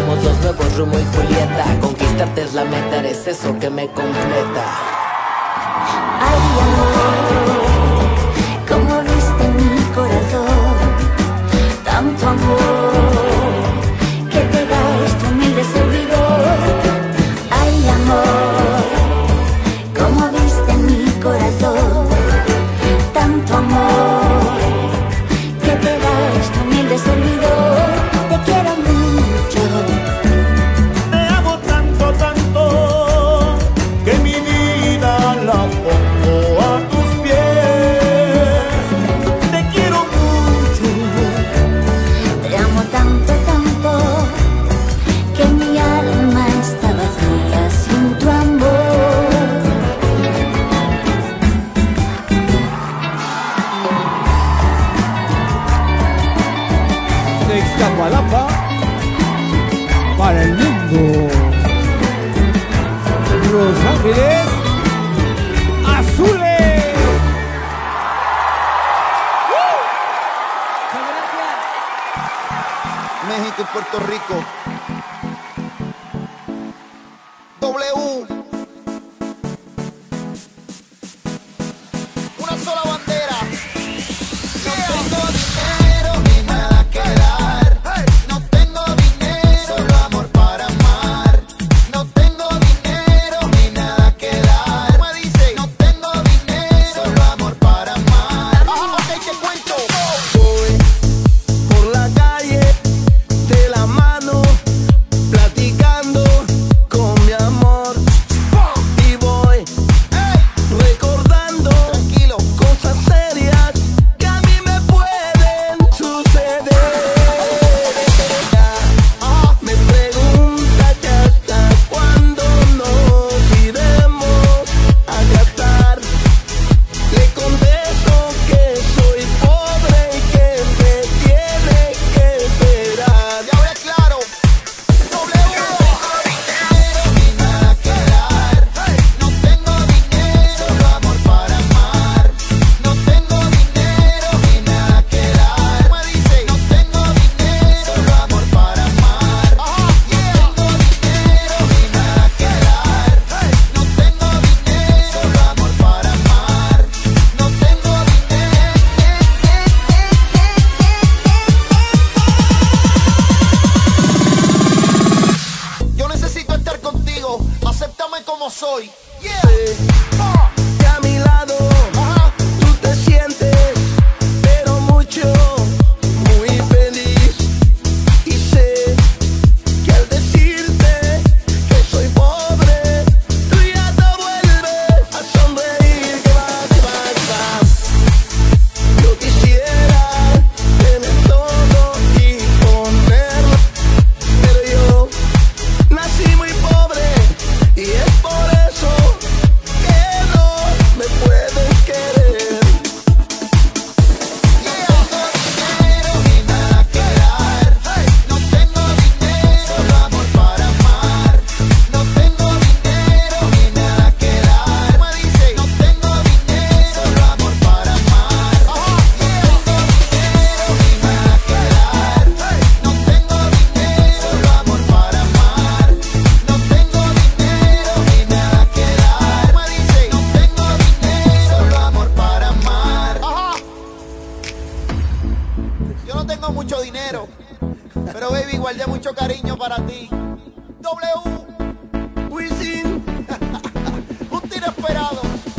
Speaker 9: nuevos, Romeo y Julieta. Conquistarte es la meta, eres eso que me completa.
Speaker 5: Ay, amor, como viste mi corazón, tanto amor que te da este humilde servidor. Ay, amor, como viste mi corazón, tanto amor que te da este humilde servidor. Te quiero mucho,
Speaker 7: te amo tanto, tanto, que mi vida la pongo a tus pies. Te quiero mucho,
Speaker 5: te amo tanto, tanto, que mi alma está vacía sin tu amor.
Speaker 10: De Iztapalapa para el mundo. Los Ángeles Azules.
Speaker 11: México y Puerto Rico. W. Una sola bandera. No tengo dinero ni nada que dar. No tengo dinero, solo amor para amar. No tengo dinero ni nada que dar. Me dice, no tengo dinero, solo amor para amar. Ok, te cuento. Voy por la calle de la mano, platicando con mi amor. Y voy recordando, tranquilo, cosas serias que a mí me pueden suceder. Me pregunta que hasta cuándo nos iremos a gastar. Le contesto que soy pobre y que me tiene que esperar. Ya hablé claro. W. Ni nada que dar. No tengo dinero, solo amor para amar. No tengo dinero ni nada que dar. Me dice, no tengo dinero, solo amor para amar. No tengo dinero ni nada que dar. No tengo dinero, solo amor para amar. No tengo Yo necesito estar contigo, acéptame como soy. Sé que a mi lado tú te sientes, pero mucho, muy feliz. Y sé que al decirte que soy pobre, tú ya te vuelves a sonreír. Que vas, que vas, que vas. Yo quisiera tener todo y ponerlo, pero yo nací muy pobre y es por eso que no me pueden querer. No tengo dinero ni nada que dar. No tengo dinero, solo amor para amar. No tengo dinero ni nada que dar. Me dice, no tengo dinero, solo amor para amar. No tengo dinero ni nada que dar. No tengo dinero, solo amor para amar. No tengo dinero ni nada que dar. Me dice, no tengo dinero, solo amor para amar. Yo no tengo mucho dinero, pero baby, guardé mucho cariño para ti. W. Wisin. Un tiro esperado.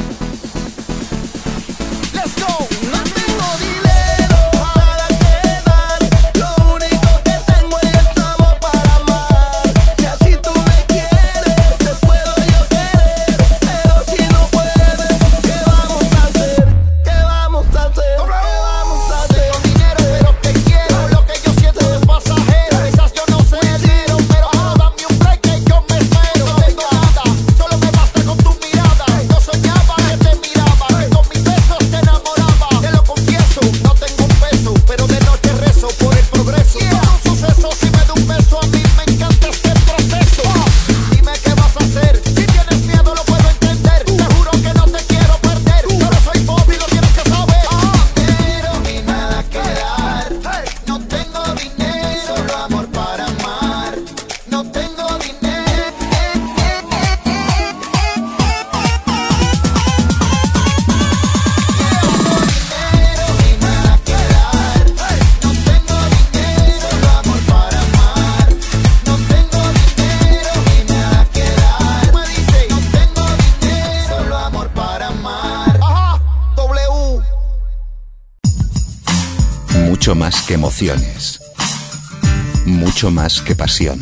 Speaker 11: Let's go. No tengo dinero, nada que dar. Lo único que tengo es el amor para amar. Y así tú me quieres, te puedo yo querer. Pero si no puedes, ¿qué vamos a hacer? ¿Qué vamos a hacer? ¿Qué vamos a hacer? Tengo dinero, pero te quiero. Lo que yo siento es pasajero. Quizás yo no sé dinero, pero dame un break que yo me espero. No tengo nada, solo me basta con tu mirada. Yo soy
Speaker 1: Mucho más que emociones. Mucho más que pasión.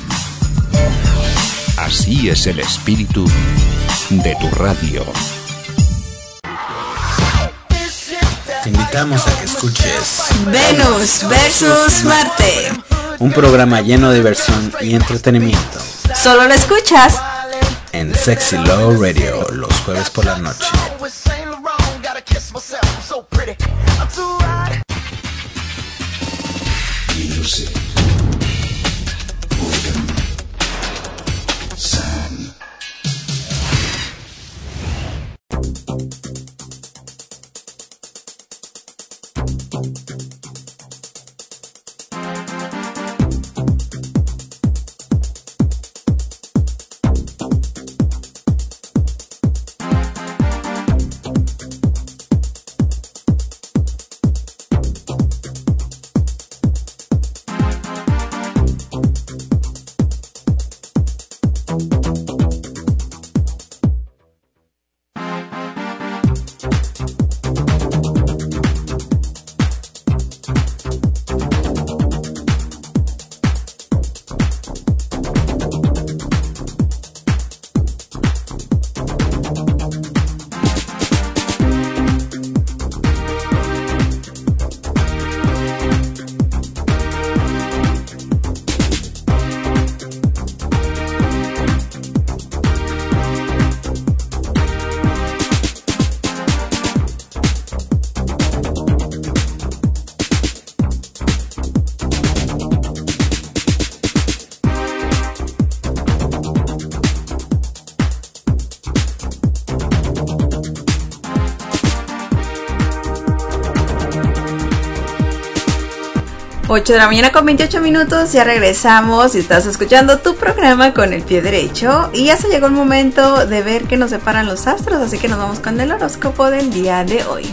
Speaker 1: Así es el espíritu de tu radio.
Speaker 2: Te invitamos a que escuches
Speaker 3: Venus versus Marte.
Speaker 2: un programa lleno de diversión y entretenimiento.
Speaker 3: Solo lo escuchas
Speaker 2: En Sexy Love Radio, los jueves por la noche.
Speaker 1: Music. Boredom. Sound.
Speaker 3: Ocho de la mañana con 28 minutos, ya regresamos y estás escuchando tu programa con el pie derecho y ya se llegó el momento de ver qué nos separan los astros, así que nos vamos con el horóscopo del día de hoy.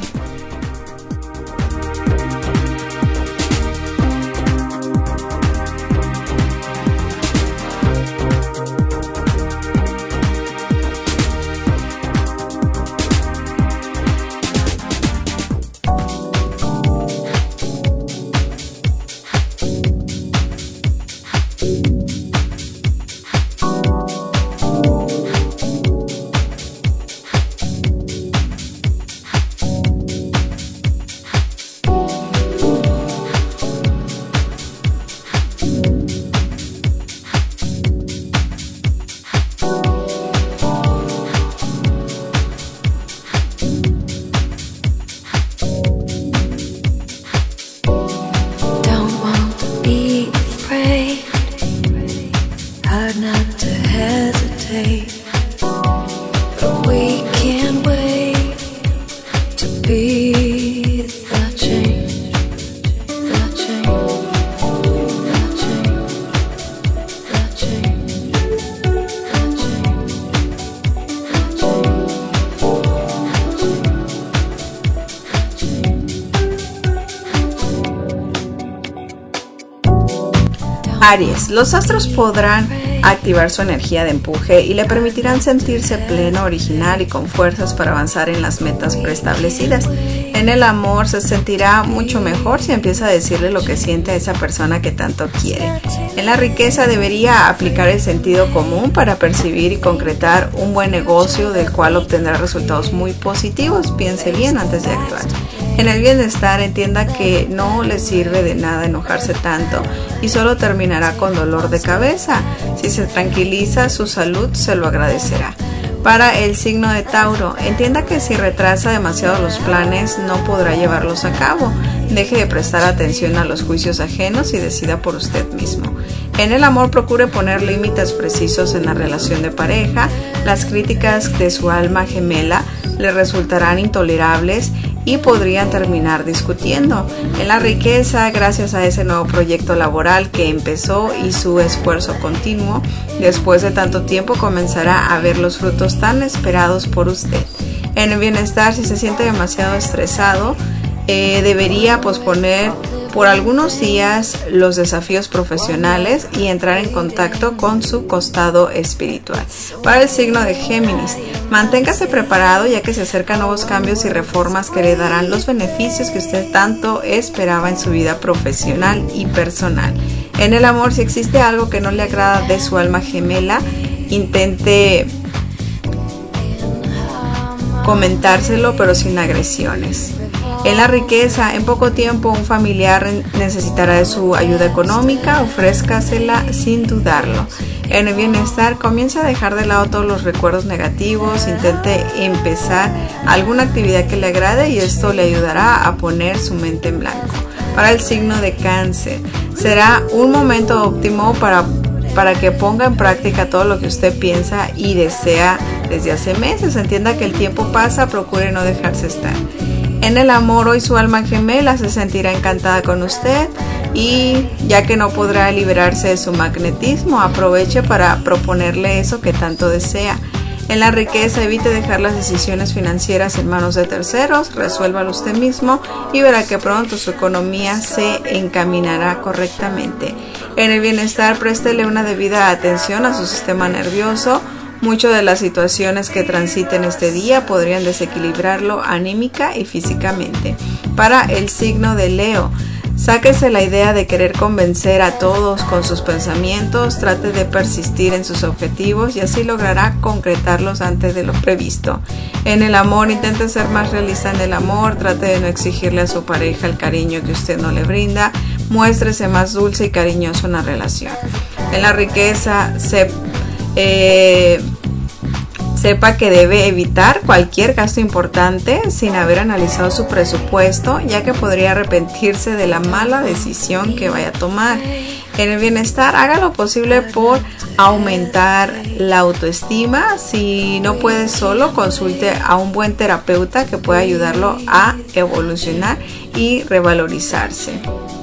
Speaker 3: Aries, los astros podrán activar su energía de empuje y le permitirán sentirse pleno, original y con fuerzas para avanzar en las metas preestablecidas. En el amor se sentirá mucho mejor si empieza a decirle lo que siente a esa persona que tanto quiere. En la riqueza debería aplicar el sentido común para percibir y concretar un buen negocio del cual obtendrá resultados muy positivos. Piense bien antes de actuar. En el bienestar entienda que no le sirve de nada enojarse tanto y solo terminará con dolor de cabeza. Si se tranquiliza, su salud se lo agradecerá. Para el signo de Tauro, entienda que si retrasa demasiado los planes no podrá llevarlos a cabo. Deje de prestar atención a los juicios ajenos y decida por usted mismo. En el amor procure poner límites precisos en la relación de pareja. Las críticas de su alma gemela le resultarán intolerables y podrían terminar discutiendo. En la riqueza, gracias a ese nuevo proyecto laboral que empezó y su esfuerzo continuo, después de tanto tiempo comenzará a ver los frutos tan esperados por usted. En el bienestar, si se siente demasiado estresado, debería posponer por algunos días los desafíos profesionales y entrar en contacto con su costado espiritual. Para el signo de Géminis, manténgase preparado ya que se acercan nuevos cambios y reformas que le darán los beneficios que usted tanto esperaba en su vida profesional y personal. En el amor, si existe algo que no le agrada de su alma gemela, intente comentárselo pero sin agresiones. En la riqueza, en poco tiempo un familiar necesitará de su ayuda económica, ofrézcasela sin dudarlo. En el bienestar, comience a dejar de lado todos los recuerdos negativos, intente empezar alguna actividad que le agrade y esto le ayudará a poner su mente en blanco. Para el signo de Cáncer, será un momento óptimo para que ponga en práctica todo lo que usted piensa y desea desde hace meses. Entienda que el tiempo pasa, procure no dejarse estar. En el amor, hoy su alma gemela se sentirá encantada con usted y ya que no podrá liberarse de su magnetismo, aproveche para proponerle eso que tanto desea. En la riqueza, evite dejar las decisiones financieras en manos de terceros, resuélvalo usted mismo y verá que pronto su economía se encaminará correctamente. En el bienestar, préstele una debida atención a su sistema nervioso. Muchas de las situaciones que transiten este día podrían desequilibrarlo anímica y físicamente. Para el signo de Leo, sáquese la idea de querer convencer a todos con sus pensamientos, trate de persistir en sus objetivos y así logrará concretarlos antes de lo previsto. En el amor, intente ser más realista en el amor, trate de no exigirle a su pareja el cariño que usted no le brinda, muéstrese más dulce y cariñoso en la relación. En la riqueza, sepa que debe evitar cualquier gasto importante sin haber analizado su presupuesto, ya que podría arrepentirse de la mala decisión que vaya a tomar. En el bienestar, haga lo posible por aumentar la autoestima. Si no puede solo, consulte a un buen terapeuta que pueda ayudarlo a evolucionar y revalorizarse.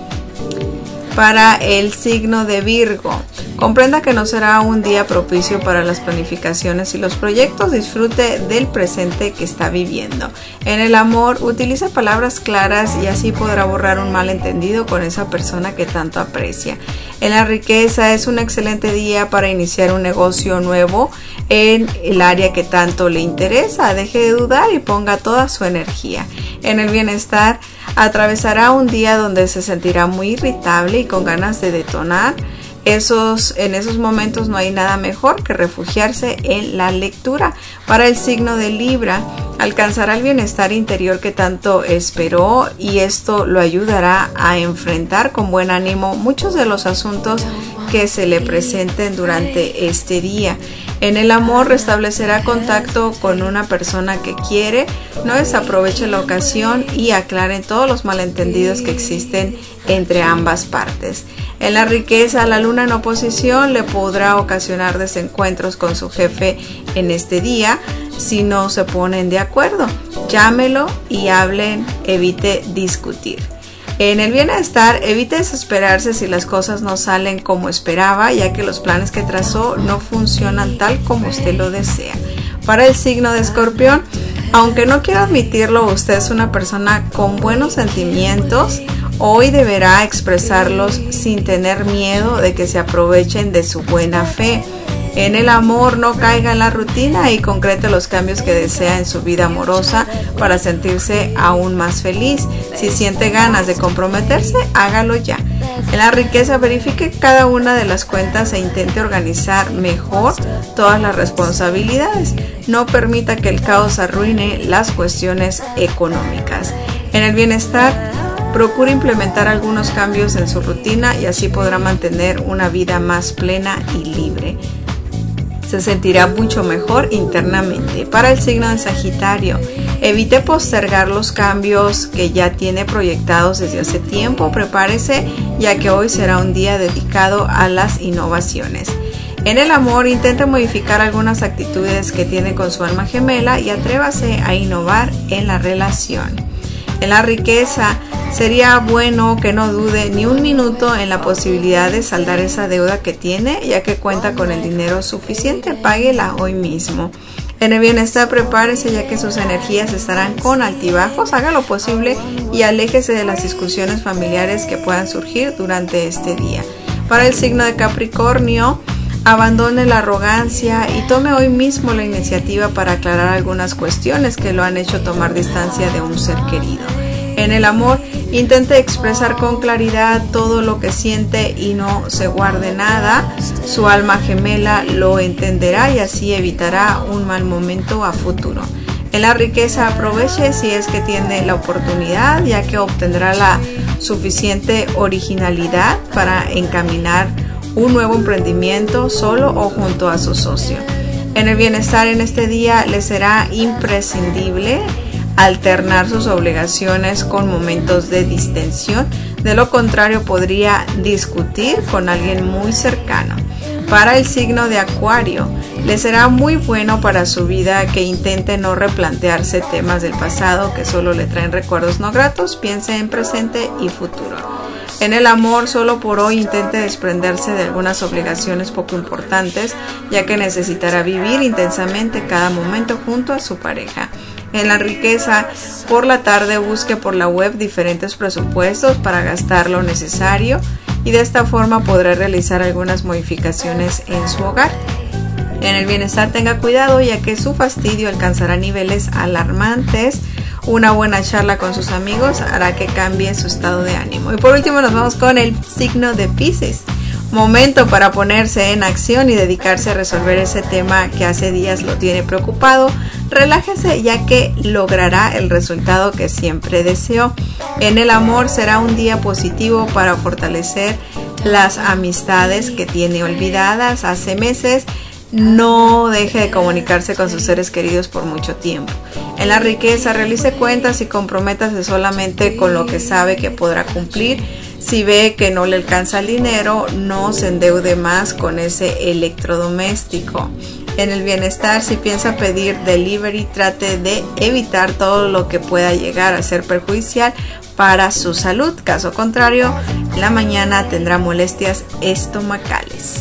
Speaker 3: Para el signo de Virgo, comprenda que no será un día propicio para las planificaciones y los proyectos, disfrute del presente que está viviendo. En el amor, utilice palabras claras y así podrá borrar un malentendido con esa persona que tanto aprecia. En la riqueza, es un excelente día para iniciar un negocio nuevo en el área que tanto le interesa. Deje de dudar y ponga toda su energía. En el bienestar, atravesará un día donde se sentirá muy irritable y con ganas de detonar. En esos momentos no hay nada mejor que refugiarse en la lectura. Para el signo de Libra, alcanzará el bienestar interior que tanto esperó y esto lo ayudará a enfrentar con buen ánimo muchos de los asuntos que se le presenten durante este día. En el amor, restablecerá contacto con una persona que quiere, no desaproveche la ocasión y aclaren todos los malentendidos que existen entre ambas partes. En la riqueza, la luna en oposición le podrá ocasionar desencuentros con su jefe en este día si no se ponen de acuerdo. Llámelo y hablen, evite discutir. En el bienestar, evite desesperarse si las cosas no salen como esperaba, ya que los planes que trazó no funcionan tal como usted lo desea. Para el signo de Escorpión, aunque no quiera admitirlo, usted es una persona con buenos sentimientos. Hoy deberá expresarlos sin tener miedo de que se aprovechen de su buena fe. En el amor, no caiga en la rutina y concrete los cambios que desea en su vida amorosa para sentirse aún más feliz. Si siente ganas de comprometerse, hágalo ya. En la riqueza, verifique cada una de las cuentas e intente organizar mejor todas las responsabilidades. No permita que el caos arruine las cuestiones económicas. En el bienestar, procure implementar algunos cambios en su rutina y así podrá mantener una vida más plena y libre. Se sentirá mucho mejor internamente. Para el signo de Sagitario, evite postergar los cambios que ya tiene proyectados desde hace tiempo. Prepárese, ya que hoy será un día dedicado a las innovaciones. En el amor, intente modificar algunas actitudes que tiene con su alma gemela y atrévase a innovar en la relación. En la riqueza, sería bueno que no dude ni un minuto en la posibilidad de saldar esa deuda que tiene, ya que cuenta con el dinero suficiente, páguela hoy mismo. En el bienestar, prepárese ya que sus energías estarán con altibajos. Haga lo posible y aléjese de las discusiones familiares que puedan surgir durante este día. Para el signo de Capricornio, abandone la arrogancia y tome hoy mismo la iniciativa para aclarar algunas cuestiones que lo han hecho tomar distancia de un ser querido. En el amor, intente expresar con claridad todo lo que siente y no se guarde nada. Su alma gemela lo entenderá y así evitará un mal momento a futuro. En la riqueza, aproveche si es que tiene la oportunidad, ya que obtendrá la suficiente originalidad para encaminar un nuevo emprendimiento solo o junto a su socio. En el bienestar, en este día le será imprescindible alternar sus obligaciones con momentos de distensión. De lo contrario, podría discutir con alguien muy cercano. Para el signo de Acuario, le será muy bueno para su vida que intente no replantearse temas del pasado que solo le traen recuerdos no gratos. Piense en presente y futuro. En el amor, solo por hoy intente desprenderse de algunas obligaciones poco importantes, ya que necesitará vivir intensamente cada momento junto a su pareja. En la riqueza, por la tarde busque por la web diferentes presupuestos para gastar lo necesario y de esta forma podrá realizar algunas modificaciones en su hogar. En el bienestar, tenga cuidado ya que su fastidio alcanzará niveles alarmantes. Una buena charla con sus amigos hará que cambie su estado de ánimo. Y por último nos vamos con el signo de Piscis. Momento para ponerse en acción y dedicarse a resolver ese tema que hace días lo tiene preocupado. Relájese ya que logrará el resultado que siempre deseó. En el amor, será un día positivo para fortalecer las amistades que tiene olvidadas hace meses. No deje de comunicarse con sus seres queridos por mucho tiempo. En la riqueza, realice cuentas y comprométase solamente con lo que sabe que podrá cumplir. Si ve que no le alcanza el dinero, no se endeude más con ese electrodoméstico. En el bienestar, si piensa pedir delivery, trate de evitar todo lo que pueda llegar a ser perjudicial para su salud. Caso contrario, en la mañana tendrá molestias estomacales.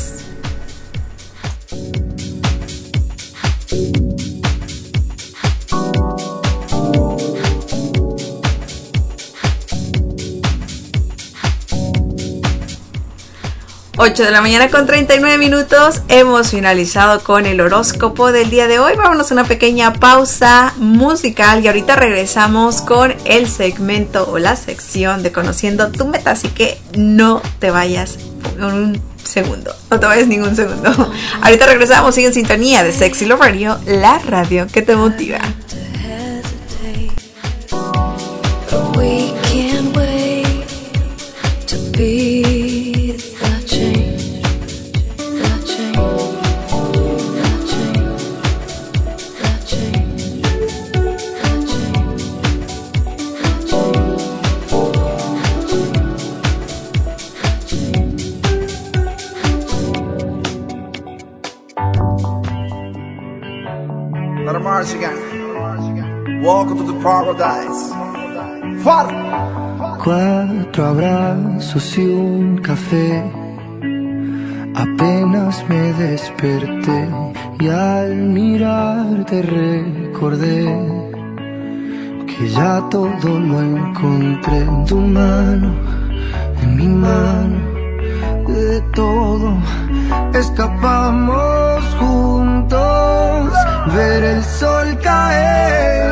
Speaker 3: 8 de la mañana con 39 minutos. Hemos finalizado con el horóscopo del día de hoy. Vámonos a una pequeña pausa musical y ahorita regresamos con el segmento o la sección de Conociendo tu Meta. Así que no te vayas un segundo. No te vayas ningún segundo. Ahorita regresamos. Sigue en sintonía de Sexy Love Radio, la radio que te motiva.
Speaker 5: We can't wait to be the change, the change, the change, the change, the
Speaker 8: change. Let 'em march again. Welcome to the paradise.
Speaker 12: 4 abrazos y un café. Apenas me desperté y al mirarte recordé que ya todo lo encontré en tu mano, en mi mano. De todo escapamos juntos, ver el sol caer.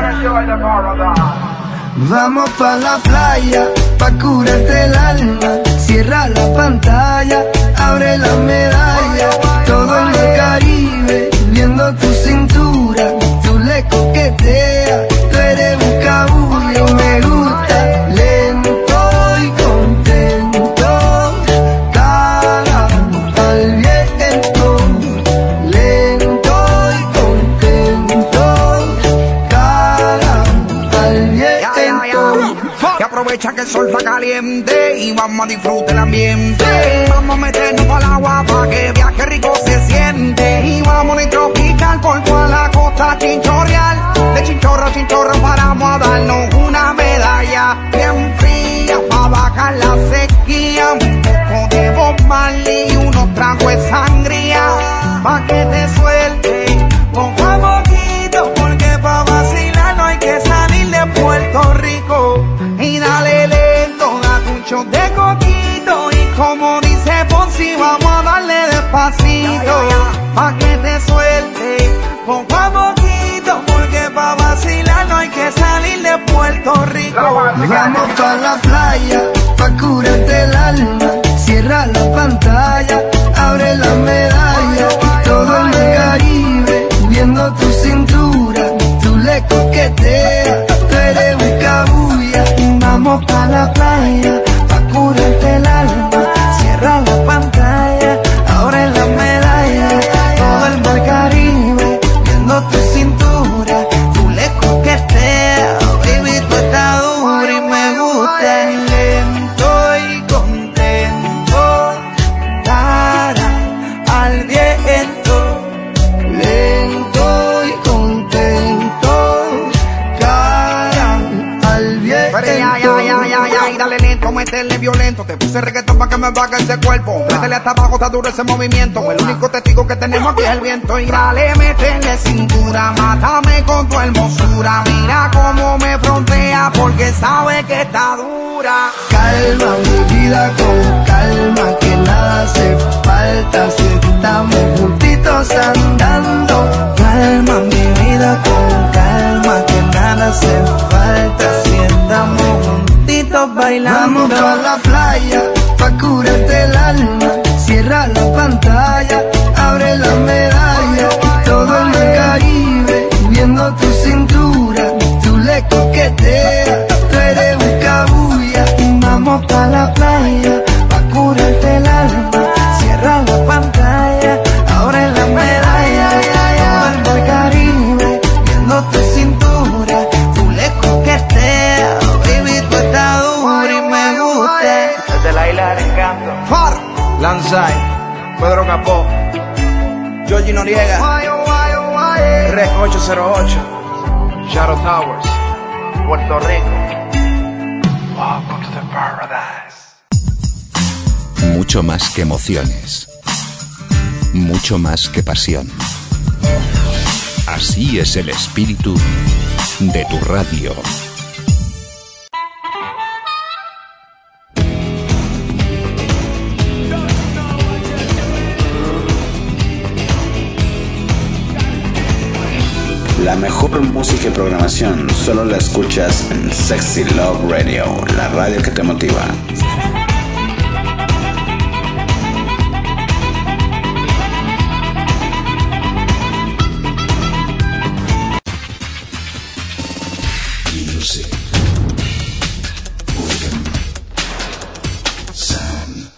Speaker 12: Vamos pa' la playa, pa' curarte el alma. Cierra la pantalla, abre la medalla. Todo en el Caribe, viendo tu cintura. Tú le coqueteas, tú eres un cabullo. Me gusta, lento y contento. Cara al viento, lento y contento. Cara al viento.
Speaker 8: Y aprovecha que el sol está caliente y vamos a disfrutar el ambiente. Vamos a meternos al agua pa' que viaje rico se siente. Y vamos a tropical por toda la costa chinchorreal. De chinchorro a chinchorro paramos a darnos una medalla bien fría pa' bajar la sequía. Un poco de Bob Marley y unos tragos de sangría pa' que te suelte. Pongamos
Speaker 13: bizcocho de coquito. Y como dice Fonsi, vamos a darle despacito, pa' que te suelte poco a poquito, porque pa' vacilar no hay que salir de Puerto Rico.
Speaker 12: Vamos pa' la playa, pa' curarte el alma. Cierra la pantalla, abre la medalla. Todo el Caribe, viendo tu cintura. Tú le coqueteas, tú eres un cabuya.
Speaker 13: Vamos pa' la playa, pa' curarte el alma. Cierra la pantalla, abre la medalla. Todo el mar Caribe, viendo tu cintura. Tú le coqueteas, baby, tú estás dura y me gusta. Lento y contento, cara al viento.
Speaker 12: Lento y contento, cara al viento.
Speaker 13: Ay, dale lento, métele violento. Te puse reggaetón pa' que me baje ese cuerpo. Métele hasta abajo, está duro ese movimiento. El único testigo que tenemos aquí es el viento. Y dale, métele cintura, mátame con tu hermosura. Mira cómo me frontea porque sabe que está dura.
Speaker 12: Calma mi vida con calma, que nada hace falta si estamos juntitos andando.
Speaker 13: Calma mi vida con calma, que nada hace falta si estamos juntitos bailando.
Speaker 12: Vamos pa' la playa, pa' curarte el alma. Cierra la pantalla, abre la medalla. Todo el Caribe, viendo tu cintura. Tú le coqueteas, tú eres un cabuya.
Speaker 13: Vamos pa' la playa, pa' curarte el alma. Cierra la pantalla, abre la medalla. Todo el Caribe, viendo tu cintura. Tú le coqueteas, baby, tú estás dura y me gusta.
Speaker 14: Desde la isla del encanto.
Speaker 13: Lanzai, Pedro Capó, Georgie Noriega, Rec 808,
Speaker 14: Shadow Towers, Puerto Rico. Welcome to the paradise.
Speaker 1: Mucho más que emociones. Mucho más que pasión. Así es el espíritu de tu radio.
Speaker 2: La mejor música y programación solo la escuchas en Sexy Love Radio, la radio que te motiva.
Speaker 15: Music, rhythm, sound.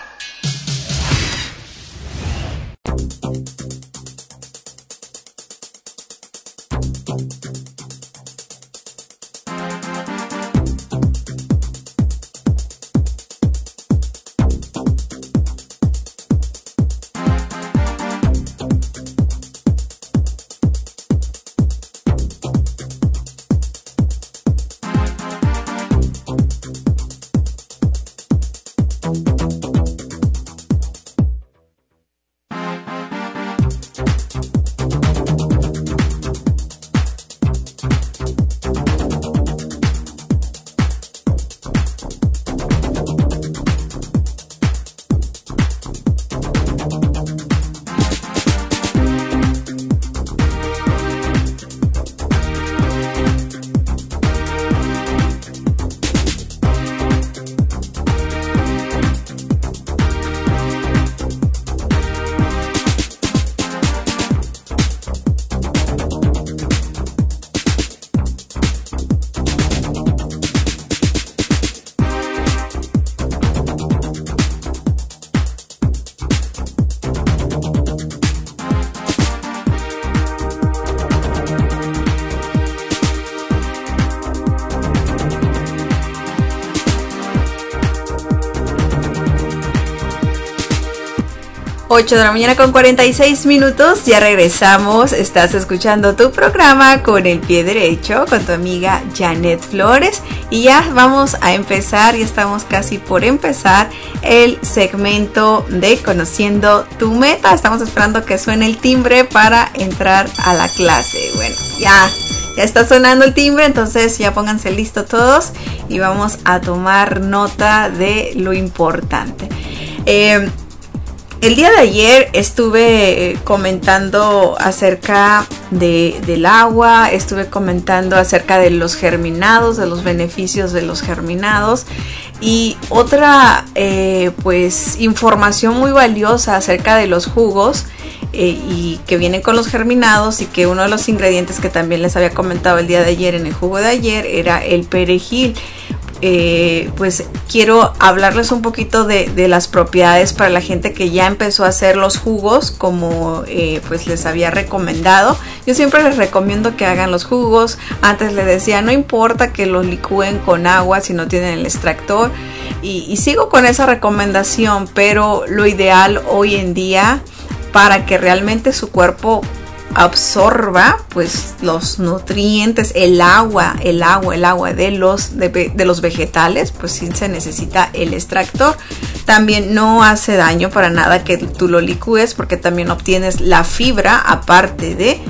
Speaker 3: Ocho de la mañana con 46 minutos, ya regresamos. Estás escuchando tu programa Con el Pie Derecho con tu amiga Janet Flores y ya vamos a empezar, ya estamos casi por empezar el segmento de Conociendo tu Meta. Estamos esperando que suene el timbre para entrar a la clase. Bueno, ya está sonando el timbre, entonces ya pónganse listos todos y vamos a tomar nota de lo importante. El día de ayer estuve comentando acerca del agua, estuve comentando acerca de los germinados, de los beneficios de los germinados, y otra pues información muy valiosa acerca de los jugos y que vienen con los germinados, y que uno de los ingredientes que también les había comentado el día de ayer en el jugo de ayer era el perejil. Pues quiero hablarles un poquito de las propiedades para la gente que ya empezó a hacer los jugos como pues les había recomendado. Yo siempre les recomiendo que hagan los jugos. Antes les decía, no importa que los licúen con agua si no tienen el extractor, y sigo con esa recomendación, pero lo ideal hoy en día para que realmente su cuerpo absorba pues los nutrientes, el agua de los vegetales, pues sí se necesita el extractor. También no hace daño para nada que tú lo licúes, porque también obtienes la fibra aparte de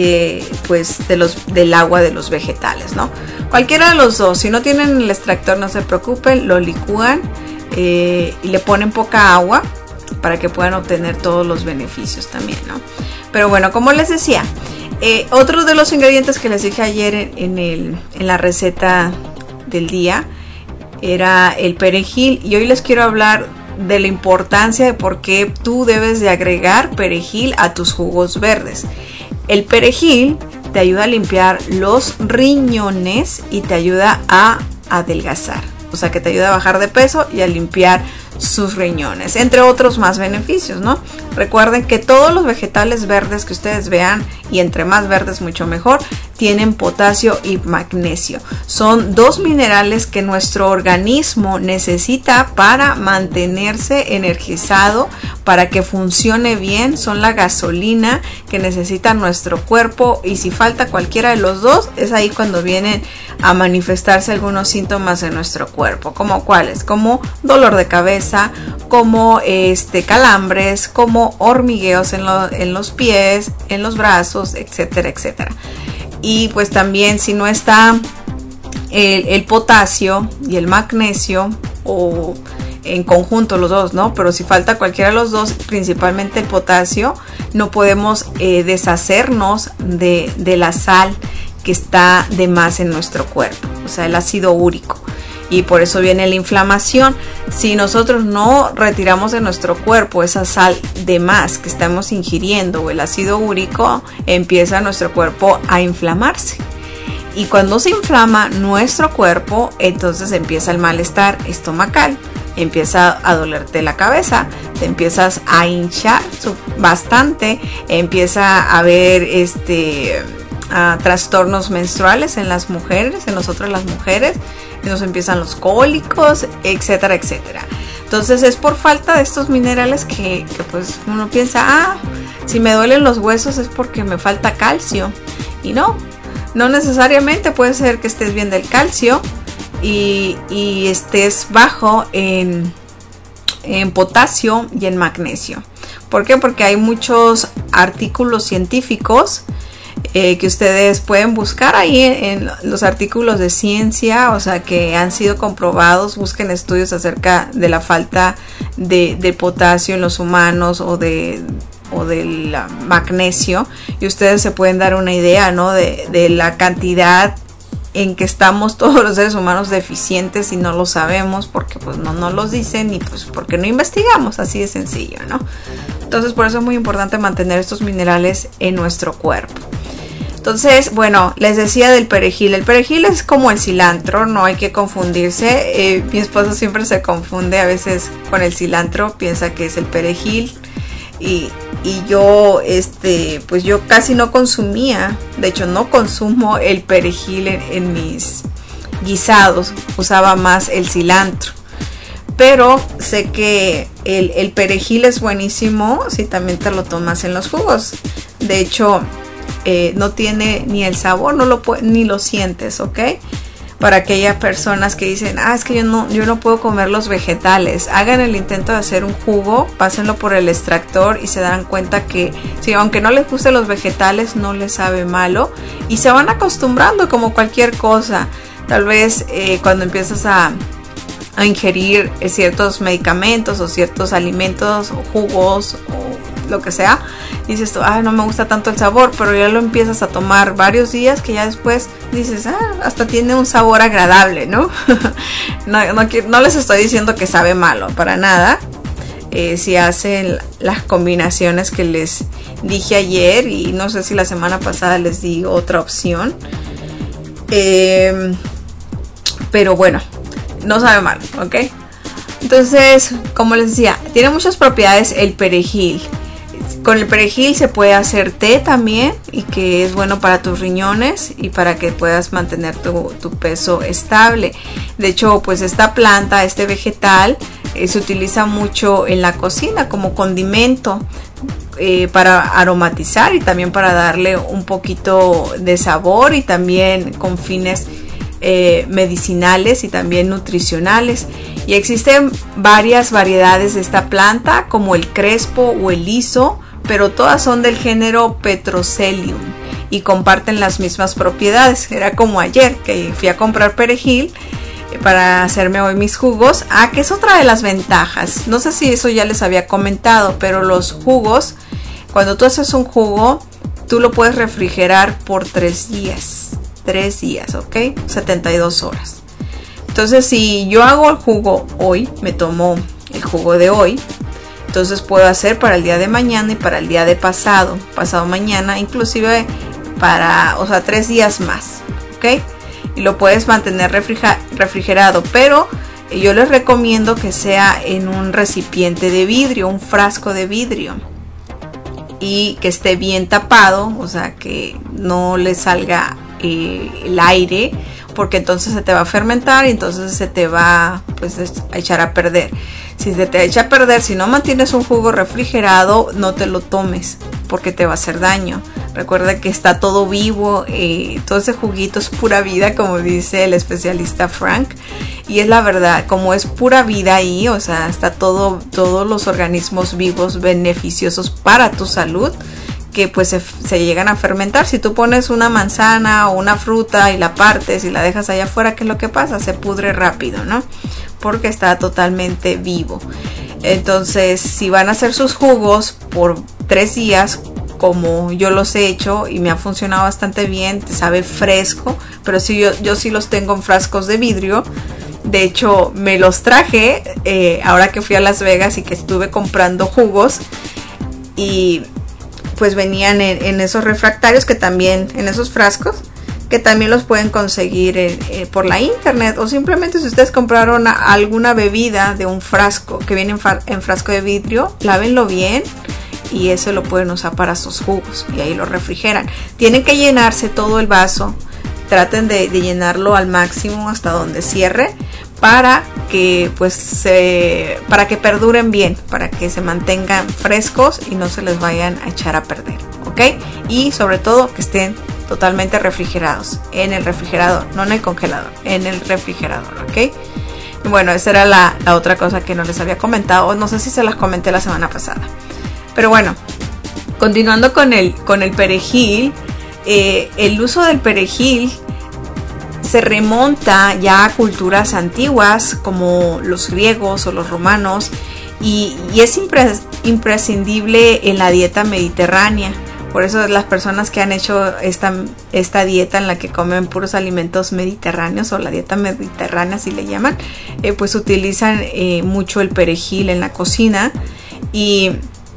Speaker 3: pues del agua de los vegetales, ¿no? Cualquiera de los dos. Si no tienen el extractor, no se preocupen, lo licúan y le ponen poca agua para que puedan obtener todos los beneficios también, ¿no? Pero bueno, como les decía, otro de los ingredientes que les dije ayer en la receta del día era el perejil, y hoy les quiero hablar de la importancia de por qué tú debes de agregar perejil a tus jugos verdes. El perejil te ayuda a limpiar los riñones y te ayuda a adelgazar, o sea que te ayuda a bajar de peso y a limpiar sus riñones, entre otros más beneficios, ¿no? Recuerden que todos los vegetales verdes que ustedes vean, y entre más verdes mucho mejor, tienen potasio y magnesio. Son dos minerales que nuestro organismo necesita para mantenerse energizado, para que funcione bien. Son la gasolina que necesita nuestro cuerpo, y si falta cualquiera de los dos, es ahí cuando vienen a manifestarse algunos síntomas en nuestro cuerpo. ¿Como cuáles? Como dolor de cabeza, como calambres, como hormigueos en los pies, en los brazos, etcétera, etcétera. Y pues también si no está el potasio y el magnesio, o en conjunto los dos, ¿no? Pero si falta cualquiera de los dos, principalmente el potasio, no podemos deshacernos de la sal que está de más en nuestro cuerpo, o sea, el ácido úrico. Y por eso viene la inflamación. Si nosotros no retiramos de nuestro cuerpo esa sal de más que estamos ingiriendo, o el ácido úrico, empieza nuestro cuerpo a inflamarse. Y cuando se inflama nuestro cuerpo, entonces empieza el malestar estomacal, empieza a dolerte la cabeza, te empiezas a hinchar bastante, empieza a haber trastornos menstruales en las mujeres, en nosotros las mujeres, y nos empiezan los cólicos, etcétera, etcétera. Entonces es por falta de estos minerales que pues uno piensa, si me duelen los huesos es porque me falta calcio, y no necesariamente. Puede ser que estés bien del calcio y estés bajo en potasio y en magnesio. ¿Por qué? Porque hay muchos artículos científicos que ustedes pueden buscar ahí en los artículos de ciencia, o sea, que han sido comprobados. Busquen estudios acerca de la falta de potasio en los humanos o del magnesio, y ustedes se pueden dar una idea, ¿no? de la cantidad en que estamos todos los seres humanos deficientes, y no lo sabemos porque pues no los dicen, y pues porque no investigamos, así de sencillo, ¿no? Entonces por eso es muy importante mantener estos minerales en nuestro cuerpo. Entonces, bueno, les decía del perejil. El perejil es como el cilantro, no hay que confundirse. Mi esposo siempre se confunde a veces con el cilantro, piensa que es el perejil. Y yo, pues yo casi no consumía, de hecho no consumo el perejil en mis guisados, usaba más el cilantro. Pero sé que el perejil es buenísimo si también te lo tomas en los jugos. De hecho, no tiene ni el sabor, ni lo sientes, ¿ok? Para aquellas personas que dicen, es que yo no puedo comer los vegetales, hagan el intento de hacer un jugo, pásenlo por el extractor y se darán cuenta que, sí, aunque no les gusten los vegetales, no les sabe malo, y se van acostumbrando como cualquier cosa. Tal vez cuando empiezas a ingerir ciertos medicamentos o ciertos alimentos o jugos o lo que sea, dices tú, no me gusta tanto el sabor, pero ya lo empiezas a tomar varios días que ya después dices, hasta tiene un sabor agradable, ¿no? No les estoy diciendo que sabe malo, para nada. Si hacen las combinaciones que les dije ayer, y no sé si la semana pasada les di otra opción, pero bueno, no sabe mal, ¿ok? Entonces, como les decía, tiene muchas propiedades el perejil. Con el perejil se puede hacer té también, y que es bueno para tus riñones y para que puedas mantener tu peso estable. De hecho, pues esta planta, este vegetal, se utiliza mucho en la cocina como condimento, para aromatizar y también para darle un poquito de sabor, y también con fines medicinales y también nutricionales. Y existen varias variedades de esta planta, como el crespo o el liso, pero todas son del género Petrosellium y comparten las mismas propiedades. Era como ayer que fui a comprar perejil para hacerme hoy mis jugos. Que es otra de las ventajas. No sé si eso ya les había comentado, pero los jugos, cuando tú haces un jugo, tú lo puedes refrigerar por 3 días. 3 días, ¿ok? 72 horas. Entonces, si yo hago el jugo hoy, me tomo el jugo de hoy, entonces puedo hacer para el día de mañana y para el día de pasado mañana, inclusive para, 3 días más, ¿ok? Y lo puedes mantener refrigerado, pero yo les recomiendo que sea en un recipiente de vidrio, un frasco de vidrio, y que esté bien tapado, o sea, que no le salga el aire, porque entonces se te va a fermentar y entonces se te va a echar a perder. Si se te echa a perder, si no mantienes un jugo refrigerado, no te lo tomes, porque te va a hacer daño. Recuerda que está todo vivo, todo ese juguito es pura vida, como dice el especialista Frank, y es la verdad, como es pura vida ahí, o sea, está todos los organismos vivos beneficiosos para tu salud, que pues se llegan a fermentar. Si tú pones una manzana o una fruta y la partes y la dejas allá afuera, ¿qué es lo que pasa? Se pudre rápido, ¿no? Porque está totalmente vivo. Entonces, si van a hacer sus jugos por 3 días, como yo los he hecho y me ha funcionado bastante bien, te sabe fresco, pero sí, yo sí los tengo en frascos de vidrio. De hecho, me los traje ahora que fui a Las Vegas y que estuve comprando jugos, y pues venían en esos refractarios, que también, en esos frascos, que también los pueden conseguir por la internet, o simplemente si ustedes compraron alguna bebida de un frasco que viene en frasco de vidrio, lávenlo bien y eso lo pueden usar para sus jugos y ahí lo refrigeran. Tienen que llenarse todo el vaso, traten de llenarlo al máximo hasta donde cierre, para que para que perduren bien, para que se mantengan frescos y no se les vayan a echar a perder, ¿ok? Y sobre todo que estén totalmente refrigerados en el refrigerador, no en el congelador, en el refrigerador, ¿ok? Y bueno, esa era la otra cosa que no les había comentado, no sé si se las comenté la semana pasada, pero bueno, continuando con el perejil, el uso del perejil se remonta ya a culturas antiguas como los griegos o los romanos, y es imprescindible en la dieta mediterránea. Por eso las personas que han hecho esta dieta en la que comen puros alimentos mediterráneos, o la dieta mediterránea así le llaman, pues utilizan mucho el perejil en la cocina, y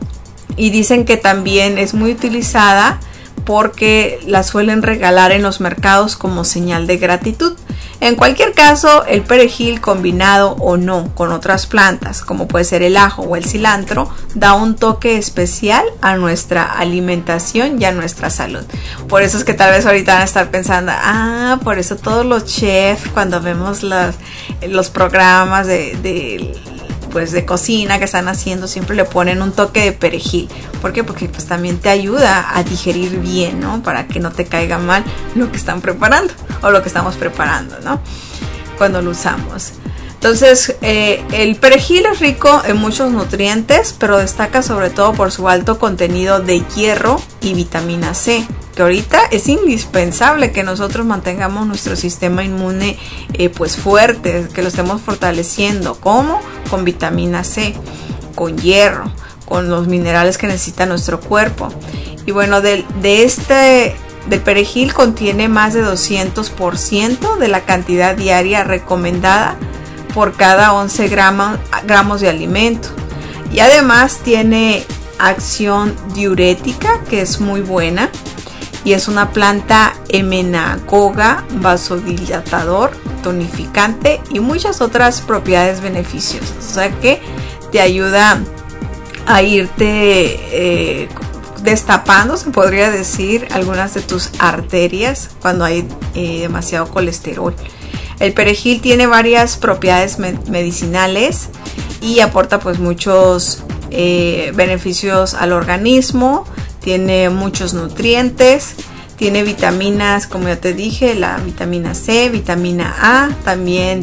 Speaker 3: dicen que también es muy utilizada porque la suelen regalar en los mercados como señal de gratitud. En cualquier caso, el perejil, combinado o no con otras plantas, como puede ser el ajo o el cilantro, da un toque especial a nuestra alimentación y a nuestra salud. Por eso es que tal vez ahorita van a estar pensando, por eso todos los chefs, cuando vemos los programas de cocina que están haciendo, siempre le ponen un toque de perejil. ¿Por qué? Porque pues también te ayuda a digerir bien, ¿no? Para que no te caiga mal lo que están preparando o lo que estamos preparando, ¿no? Cuando lo usamos. Entonces, el perejil es rico en muchos nutrientes, pero destaca sobre todo por su alto contenido de hierro y vitamina C, porque ahorita es indispensable que nosotros mantengamos nuestro sistema inmune pues fuerte, que lo estemos fortaleciendo. ¿Cómo? Con vitamina C, con hierro, con los minerales que necesita nuestro cuerpo. Y bueno, del perejil contiene más de 200% de la cantidad diaria recomendada por cada 11 gramos de alimento. Y además tiene acción diurética, que es muy buena, y es una planta emenagoga, vasodilatador, tonificante y muchas otras propiedades beneficiosas. O sea que te ayuda a irte destapando, se podría decir, algunas de tus arterias cuando hay demasiado colesterol. El perejil tiene varias propiedades medicinales y aporta pues muchos beneficios al organismo. Tiene muchos nutrientes, tiene vitaminas, como ya te dije, la vitamina C, vitamina A, también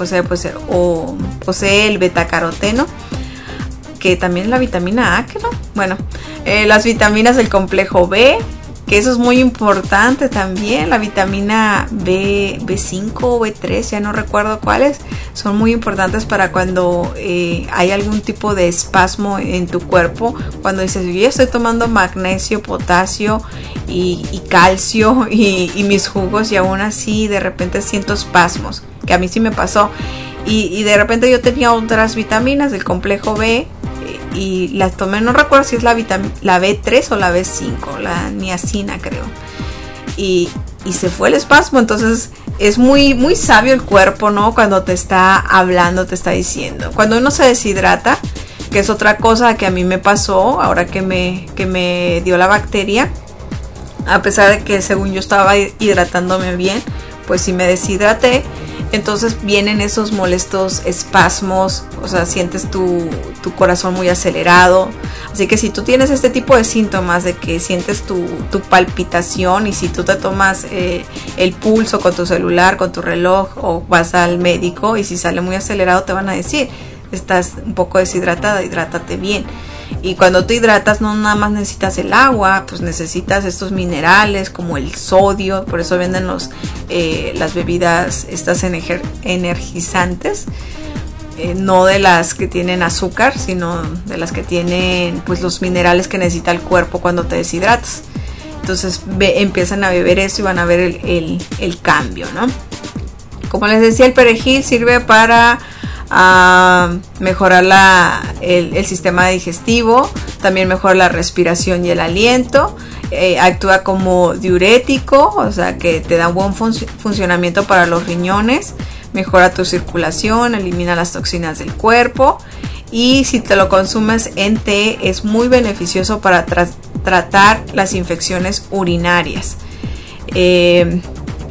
Speaker 3: posee el betacaroteno, que también es la vitamina A, que no, bueno, las vitaminas del complejo B, que eso es muy importante también, la vitamina B5 o B3, ya no recuerdo cuáles, son muy importantes para cuando hay algún tipo de espasmo en tu cuerpo, cuando dices, yo estoy tomando magnesio, potasio y calcio y mis jugos, y aún así de repente siento espasmos, que a mí sí me pasó, y de repente yo tenía otras vitaminas del complejo B, y las tomé, no recuerdo si es la B3 o la B5, la niacina creo, y se fue el espasmo. Entonces es muy, muy sabio el cuerpo, ¿no? Cuando te está hablando, te está diciendo. Cuando uno se deshidrata, que es otra cosa que a mí me pasó ahora que me dio la bacteria, a pesar de que según yo estaba hidratándome bien, pues sí me deshidraté. Entonces vienen esos molestos espasmos, o sea, sientes tu corazón muy acelerado. Así que si tú tienes este tipo de síntomas de que sientes tu palpitación, y si tú te tomas el pulso con tu celular, con tu reloj, o vas al médico y si sale muy acelerado te van a decir, estás un poco deshidratada, hidrátate bien. Y cuando te hidratas no nada más necesitas el agua, pues necesitas estos minerales como el sodio. Por eso venden las bebidas estas energizantes, no de las que tienen azúcar, sino de las que tienen pues los minerales que necesita el cuerpo cuando te deshidratas. Entonces empiezan a beber eso y van a ver el cambio, ¿no? Como les decía, el perejil sirve para mejorar el sistema digestivo, también mejora la respiración y el aliento, actúa como diurético, o sea que te da un buen funcionamiento para los riñones, mejora tu circulación, elimina las toxinas del cuerpo, y si te lo consumes en té es muy beneficioso para tratar las infecciones urinarias. Es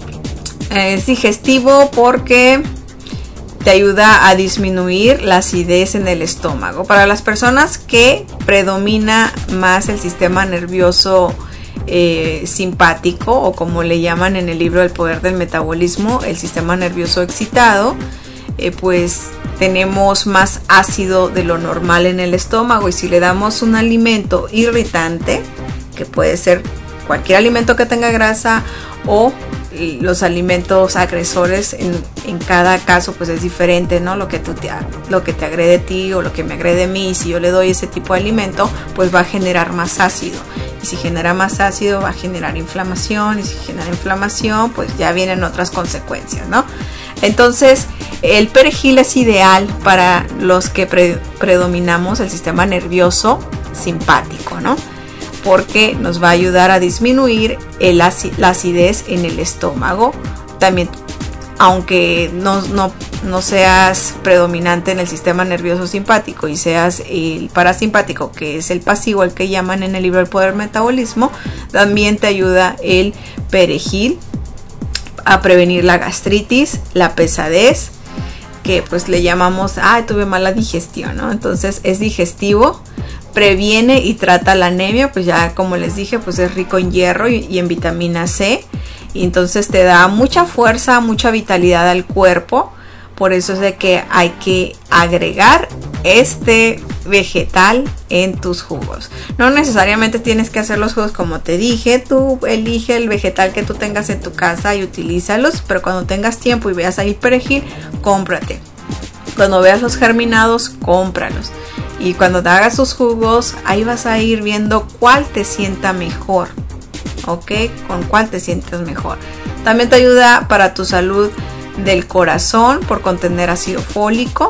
Speaker 3: digestivo porque te ayuda a disminuir la acidez en el estómago. Para las personas que predomina más el sistema nervioso simpático, o como le llaman en el libro El Poder del Metabolismo, el sistema nervioso excitado, pues tenemos más ácido de lo normal en el estómago, y si le damos un alimento irritante, que puede ser cualquier alimento que tenga grasa o los alimentos agresores, en cada caso pues es diferente, ¿no? Lo que te agrede a ti o lo que me agrede a mí. Si yo le doy ese tipo de alimento, pues va a generar más ácido, y si genera más ácido va a generar inflamación, y si genera inflamación pues ya vienen otras consecuencias, ¿no? Entonces el perejil es ideal para los que predominamos el sistema nervioso simpático, ¿no? Porque nos va a ayudar a disminuir la acidez en el estómago. También, aunque no seas predominante en el sistema nervioso simpático y seas el parasimpático, que es el pasivo, el que llaman en el libro El Poder del Metabolismo, también te ayuda el perejil a prevenir la gastritis, la pesadez, que pues le llamamos, tuve mala digestión, ¿no? Entonces es digestivo, previene y trata la anemia, pues ya como les dije, pues es rico en hierro y en vitamina C, y entonces te da mucha fuerza, mucha vitalidad al cuerpo. Por eso es de que hay que agregar este vegetal en tus jugos. No necesariamente tienes que hacer los jugos como te dije, tú elige el vegetal que tú tengas en tu casa y utilízalos, pero cuando tengas tiempo y veas ahí perejil, cómprate. Cuando veas los germinados, cómpralos. Y cuando te hagas tus jugos, ahí vas a ir viendo cuál te sienta mejor. ¿Ok? Con cuál te sientes mejor. También te ayuda para tu salud del corazón por contener ácido fólico.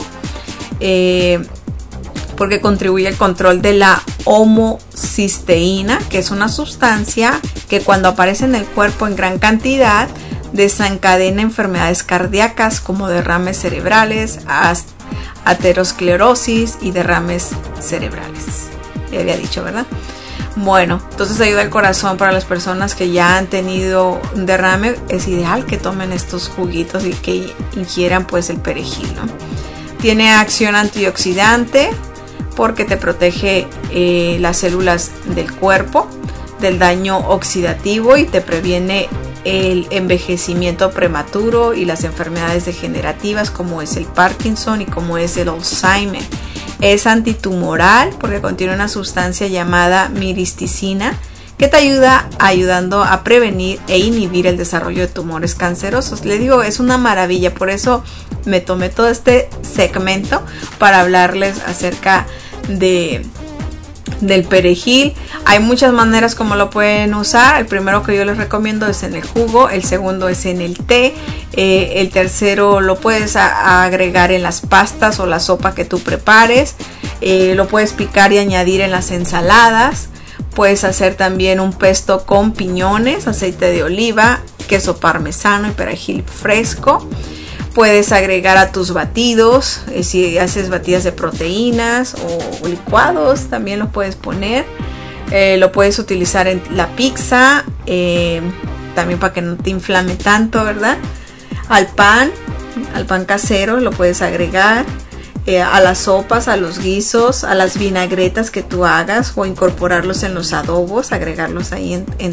Speaker 3: Porque contribuye al control de la homocisteína, que es una sustancia que cuando aparece en el cuerpo en gran cantidad desencadena enfermedades cardíacas como derrames cerebrales, aterosclerosis y derrames cerebrales. Ya había dicho, ¿verdad? Bueno, entonces ayuda al corazón para las personas que ya han tenido un derrame. Es ideal que tomen estos juguitos y que ingieran pues el perejil, ¿no? Tiene acción antioxidante porque te protege las células del cuerpo del daño oxidativo y te previene el envejecimiento prematuro y las enfermedades degenerativas como es el Parkinson y como es el Alzheimer. Es antitumoral porque contiene una sustancia llamada miristicina que te ayudando a prevenir e inhibir el desarrollo de tumores cancerosos. Le digo, es una maravilla, por eso me tomé todo este segmento para hablarles acerca del perejil. Hay muchas maneras como lo pueden usar. El primero que yo les recomiendo es en el jugo, el segundo es en el té, el tercero lo puedes agregar en las pastas o la sopa que tú prepares, lo puedes picar y añadir en las ensaladas. Puedes hacer también un pesto con piñones, aceite de oliva, queso parmesano y perejil fresco. Puedes agregar a tus batidos, si haces batidas de proteínas o licuados, también lo puedes poner. Lo puedes utilizar en la pizza, también para que no te inflame tanto, ¿verdad? Al pan casero lo puedes agregar. A las sopas, a los guisos, a las vinagretas que tú hagas o incorporarlos en los adobos, agregarlos ahí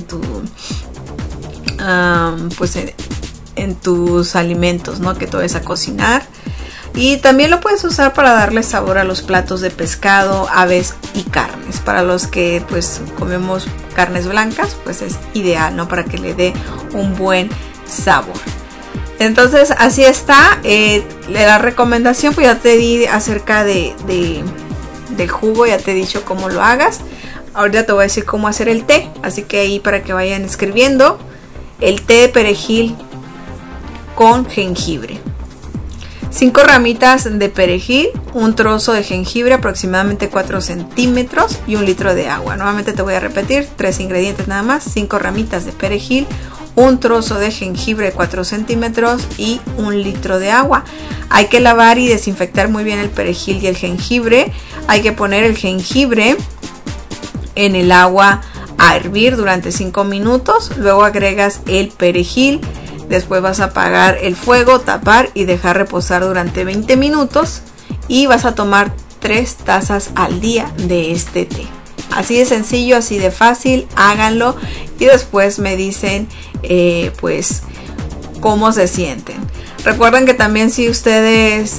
Speaker 3: en tus alimentos, ¿no? Que tú vas a cocinar. Y también lo puedes usar para darle sabor a los platos de pescado, aves y carnes. Para los que pues comemos carnes blancas, pues es ideal, ¿no? Para que le dé un buen sabor. Entonces así está. La recomendación pues ya te di acerca del jugo, ya te he dicho cómo lo hagas. Ahorita te voy a decir cómo hacer el té, así que ahí para que vayan escribiendo. El té de perejil con jengibre. 5 ramitas de perejil, un trozo de jengibre aproximadamente 4 centímetros y 1 litro de agua. Nuevamente te voy a repetir, 3 ingredientes nada más: 5 ramitas de perejil, un trozo de jengibre de 4 centímetros y 1 litro de agua. Hay que lavar y desinfectar muy bien el perejil y el jengibre. Hay que poner el jengibre en el agua a hervir durante 5 minutos. Luego agregas el perejil. Después vas a apagar el fuego, tapar y dejar reposar durante 20 minutos. Y vas a tomar 3 tazas al día de este té. Así de sencillo, así de fácil, háganlo y después me dicen pues cómo se sienten. Recuerden que también si ustedes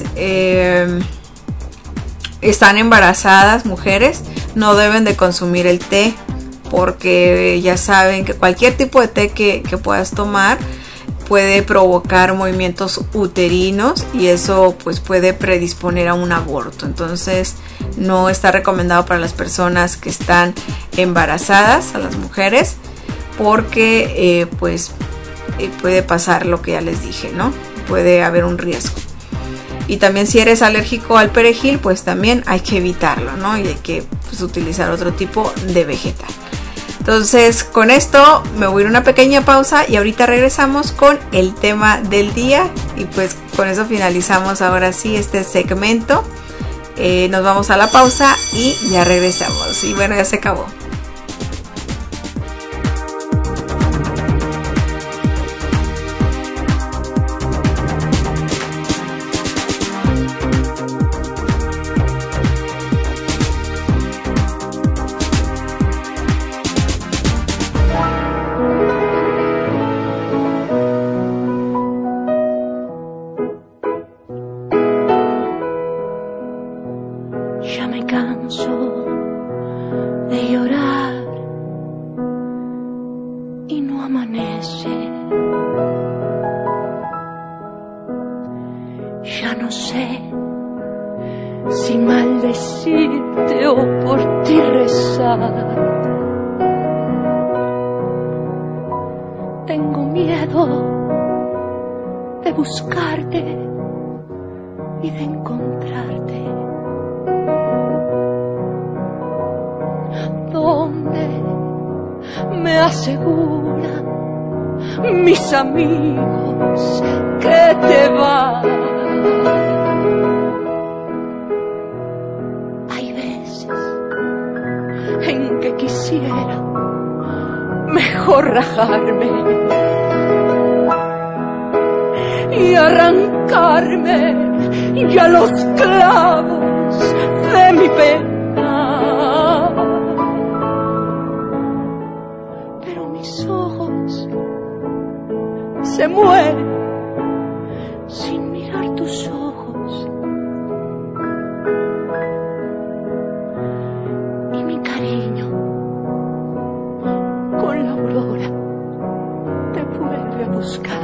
Speaker 3: están embarazadas, mujeres, no deben de consumir el té, porque ya saben que cualquier tipo de té que puedas tomar puede provocar movimientos uterinos y eso pues puede predisponer a un aborto. Entonces no está recomendado para las personas que están embarazadas, a las mujeres, porque puede pasar lo que ya les dije, ¿no? Puede haber un riesgo. Y también si eres alérgico al perejil, pues también hay que evitarlo, ¿no? Y hay que pues, utilizar otro tipo de vegetal. Entonces con esto me voy a ir a una pequeña pausa y ahorita regresamos con el tema del día y pues con eso finalizamos ahora sí este segmento. Nos vamos a la pausa y ya regresamos. Y bueno, ya se acabó.
Speaker 5: Ya me canso cansó de llorar y no amanece. Ya no sé si maldecirte o por ti rezar. Tengo miedo de buscarte y de encontrarte. ¿Dónde me aseguran mis amigos que te vas? Hay veces en que quisiera mejor rajarme y arrancarme ya los clavos de mi pena, pero mis ojos se mueren sin mirar tus ojos, y mi cariño con la aurora te vuelve a buscar.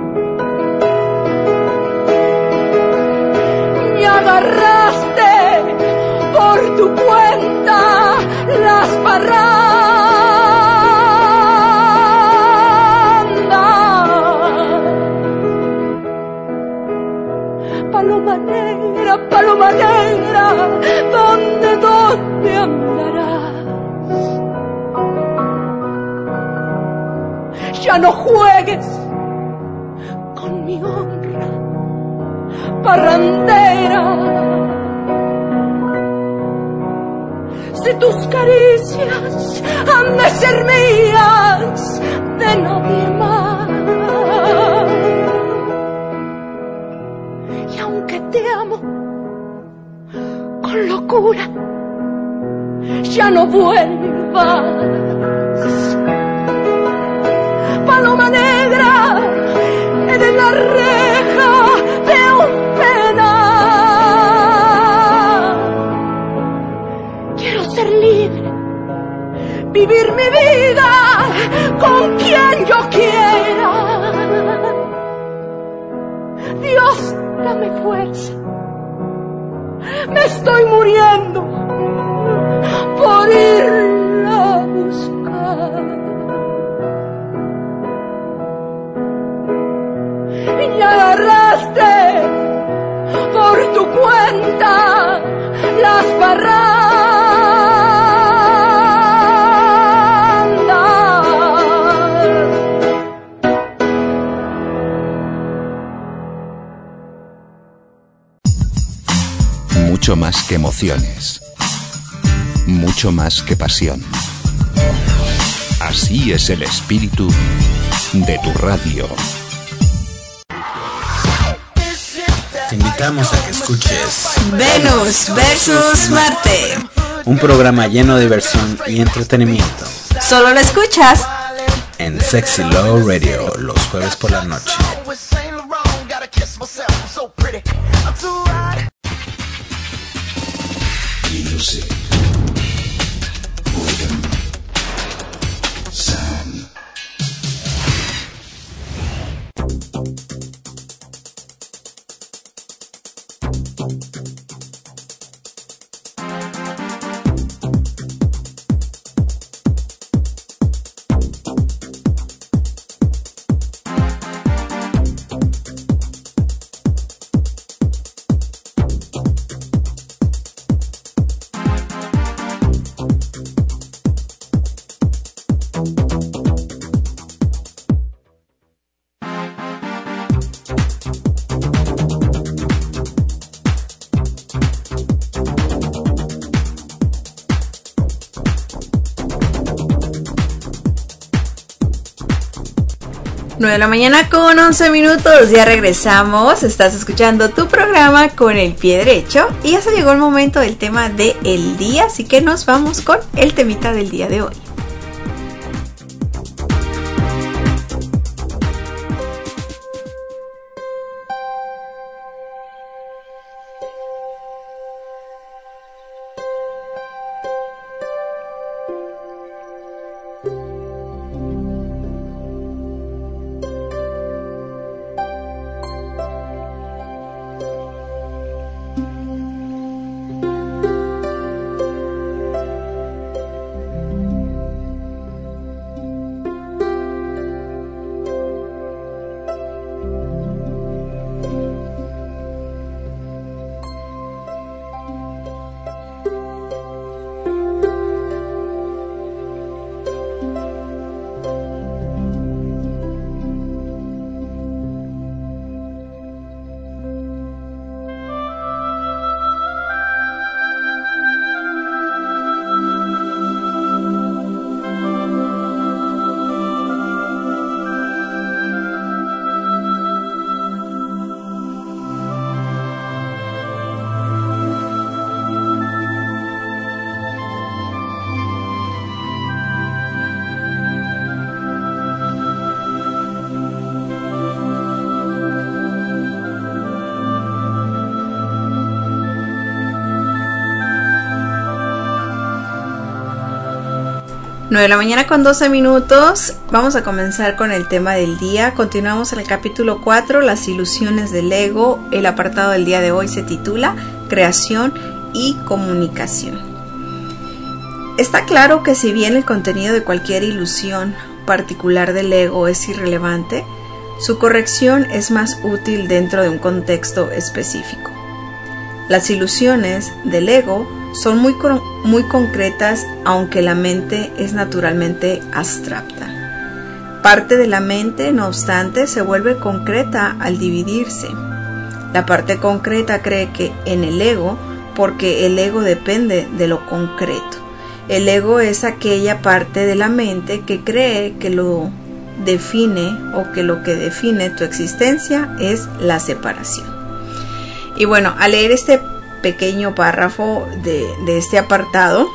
Speaker 5: Me agarraste por tu cuenta las parrandas. Paloma negra, ¿dónde andarás? Ya no juegues con mi honra, parrandera. Si tus caricias han de ser mías, de nadie más. Y aunque te amo con locura, ya no vuelvas. Paloma negra, eres la reja de un penal. Quiero ser libre, vivir mi vida con quien yo quiera. Dios, dame fuerza, me estoy muriendo por irla a buscar. Y agarraste por tu cuenta las parrandas.
Speaker 1: Mucho más que emociones, mucho más que pasión. Así es el espíritu de tu radio.
Speaker 2: Te invitamos a que escuches
Speaker 3: Venus versus Marte.
Speaker 2: un programa lleno de diversión y entretenimiento
Speaker 3: Solo lo escuchas
Speaker 2: en Sexy Love Radio los jueves por la noche.
Speaker 1: Music. Rhythm. Sound.
Speaker 3: De la mañana con 11 minutos, ya regresamos. Estás escuchando tu programa con el pie derecho y ya se llegó el momento del tema del día, así que nos vamos con el temita del día de hoy. 9:12 a.m. Vamos a comenzar con el tema del día. Continuamos en el capítulo 4, las ilusiones del ego. El apartado del día de hoy se titula Creación y comunicación. Está claro que si bien el contenido de cualquier ilusión particular del ego es irrelevante, su corrección es más útil dentro de un contexto específico. Las ilusiones del ego son muy concretas, aunque la mente es naturalmente abstracta. Parte de la mente, no obstante, se vuelve concreta al dividirse. La parte concreta cree que en el ego, porque el ego depende de lo concreto. El ego es aquella parte de la mente que cree que lo define o que lo que define tu existencia es la separación. Y bueno, al leer este pequeño párrafo de este apartado,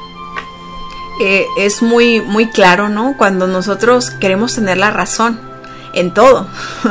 Speaker 3: es muy claro, ¿no? Cuando nosotros queremos tener la razón en todo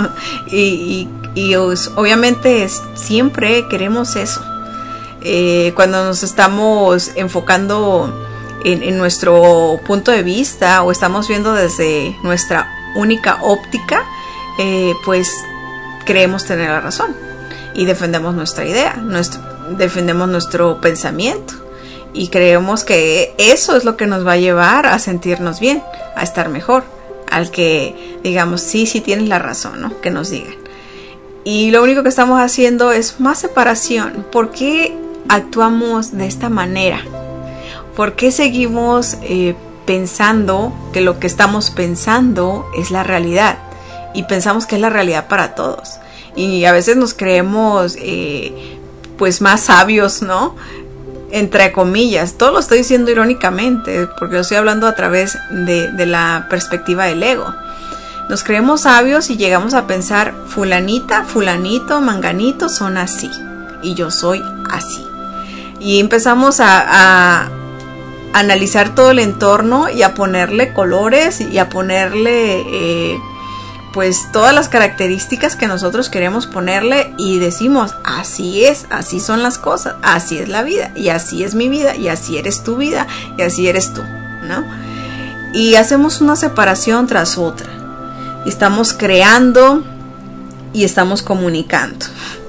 Speaker 3: y obviamente siempre queremos eso. Cuando nos estamos enfocando en nuestro punto de vista o estamos viendo desde nuestra única óptica, pues creemos tener la razón y defendemos nuestra idea, defendemos nuestro pensamiento y creemos que eso es lo que nos va a llevar a sentirnos bien, a estar mejor, al que digamos sí tienes la razón, ¿no? Que nos digan. Y lo único que estamos haciendo es más separación. ¿Por qué actuamos de esta manera? ¿Por qué seguimos pensando que lo que estamos pensando es la realidad? Y pensamos que es la realidad para todos. Y a veces nos creemos pues más sabios, ¿no? Entre comillas. Todo lo estoy diciendo irónicamente, porque lo estoy hablando a través de la perspectiva del ego. Nos creemos sabios y llegamos a pensar, fulanita, fulanito, manganito son así. Y yo soy así. Y empezamos a analizar todo el entorno y a ponerle colores y a ponerle pues todas las características que nosotros queremos ponerle y decimos, así es, así son las cosas, así es la vida y así es mi vida y así eres tu vida y así eres tú, ¿no? Y hacemos una separación tras otra. Estamos creando y estamos comunicando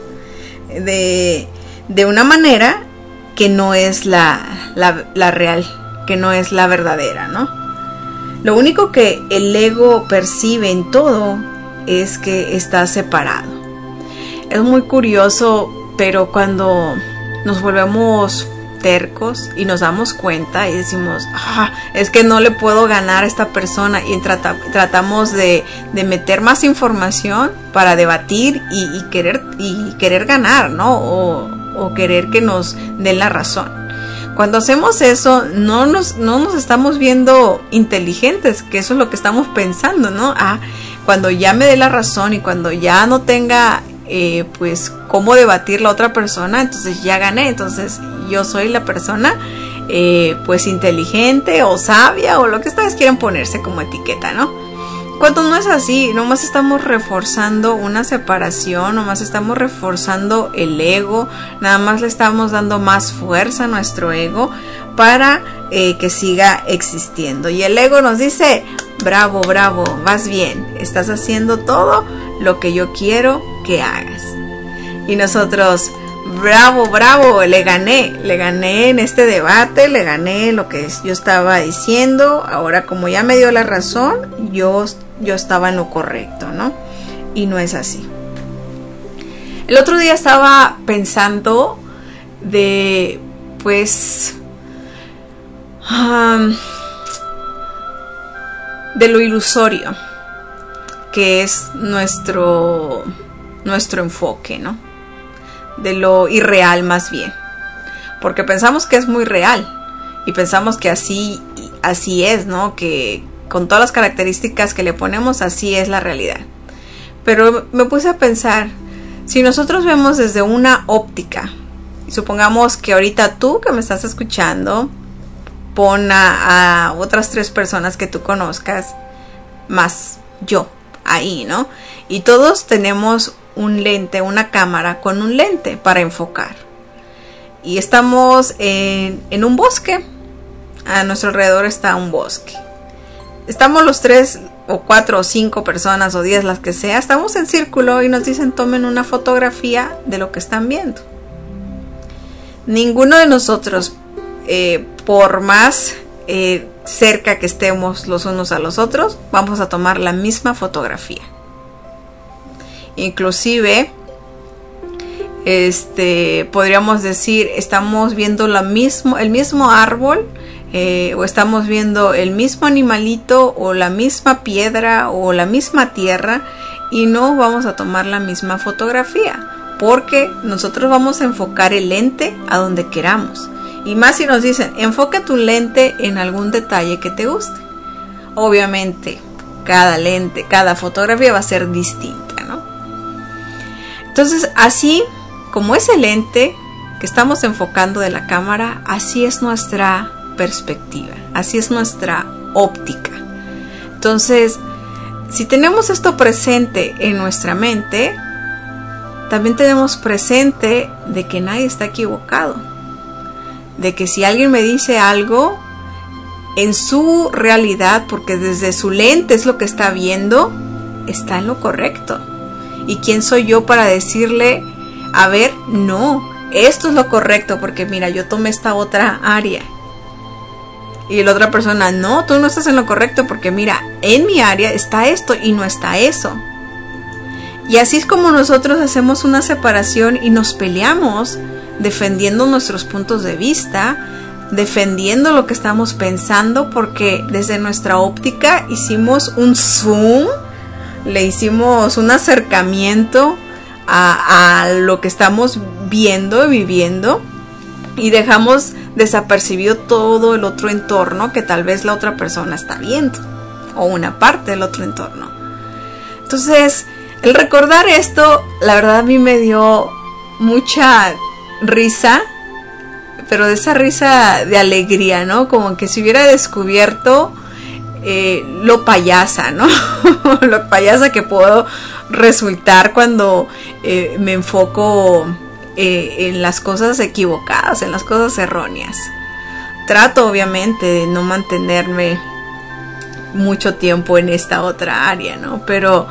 Speaker 3: de una manera que no es la real, que no es la verdadera, ¿no? Lo único que el ego percibe en todo es que está separado. Es muy curioso, pero cuando nos volvemos tercos y nos damos cuenta y decimos, es que no le puedo ganar a esta persona, y tratamos de meter más información para debatir y querer ganar, ¿no? O querer que nos den la razón. Cuando hacemos eso, no nos estamos viendo inteligentes, que eso es lo que estamos pensando, ¿no? Cuando ya me dé la razón y cuando ya no tenga pues cómo debatir la otra persona, entonces ya gané, entonces yo soy la persona pues inteligente o sabia o lo que ustedes quieran ponerse como etiqueta, ¿no? Cuando no es así, nomás estamos reforzando una separación, nomás estamos reforzando el ego, nada más le estamos dando más fuerza a nuestro ego para que siga existiendo. Y el ego nos dice, bravo, bravo, vas bien, estás haciendo todo lo que yo quiero que hagas. Y nosotros, bravo, bravo, le gané en este debate, le gané lo que yo estaba diciendo, ahora como ya me dio la razón, yo estaba en lo correcto, ¿no? Y no es así. El otro día estaba pensando de, pues, de lo ilusorio que es nuestro enfoque, ¿no? De lo irreal más bien, porque pensamos que es muy real y pensamos que así es, ¿no? Que con todas las características que le ponemos, así es la realidad. Pero me puse a pensar, si nosotros vemos desde una óptica, y supongamos que ahorita tú que me estás escuchando, pon a otras 3 personas que tú conozcas, más yo, ahí, ¿no? Y todos tenemos un lente, una cámara con un lente para enfocar. Y estamos en un bosque. A nuestro alrededor está un bosque. estamos los 3 o 4 o 5 personas o 10, las que sea, estamos en círculo y nos dicen tomen una fotografía de lo que están viendo. Ninguno de nosotros, por más cerca que estemos los unos a los otros, vamos a tomar la misma fotografía. Inclusive, podríamos decir, estamos viendo el mismo árbol, o estamos viendo el mismo animalito, o la misma piedra, o la misma tierra, y no vamos a tomar la misma fotografía, porque nosotros vamos a enfocar el lente a donde queramos. Y más si nos dicen, enfoca tu lente en algún detalle que te guste. Obviamente, cada lente, cada fotografía va a ser distinta, ¿no? Entonces, así como ese lente que estamos enfocando de la cámara, así es nuestra perspectiva, así es nuestra óptica. Entonces, si tenemos esto presente en nuestra mente, también tenemos presente de que nadie está equivocado, de que si alguien me dice algo en su realidad, porque desde su lente es lo que está viendo, está en lo correcto. ¿Y quién soy yo para decirle, a ver, no, esto es lo correcto, porque mira, yo tomé esta otra área? Y la otra persona, no, tú no estás en lo correcto, porque mira, en mi área está esto y no está eso. Y así es como nosotros hacemos una separación y nos peleamos defendiendo nuestros puntos de vista, defendiendo lo que estamos pensando, porque desde nuestra óptica hicimos un zoom, le hicimos un acercamiento a lo que estamos viendo y viviendo, y dejamos desapercibido todo el otro entorno que tal vez la otra persona está viendo, o una parte del otro entorno. Entonces, el recordar esto, la verdad a mí me dio mucha risa, pero de esa risa de alegría, ¿no? Como que si hubiera descubierto lo payasa, ¿no? Lo payasa que puedo resultar cuando me enfoco en las cosas equivocadas, en las cosas erróneas. Trato obviamente de no mantenerme mucho tiempo en esta otra área, ¿no? Pero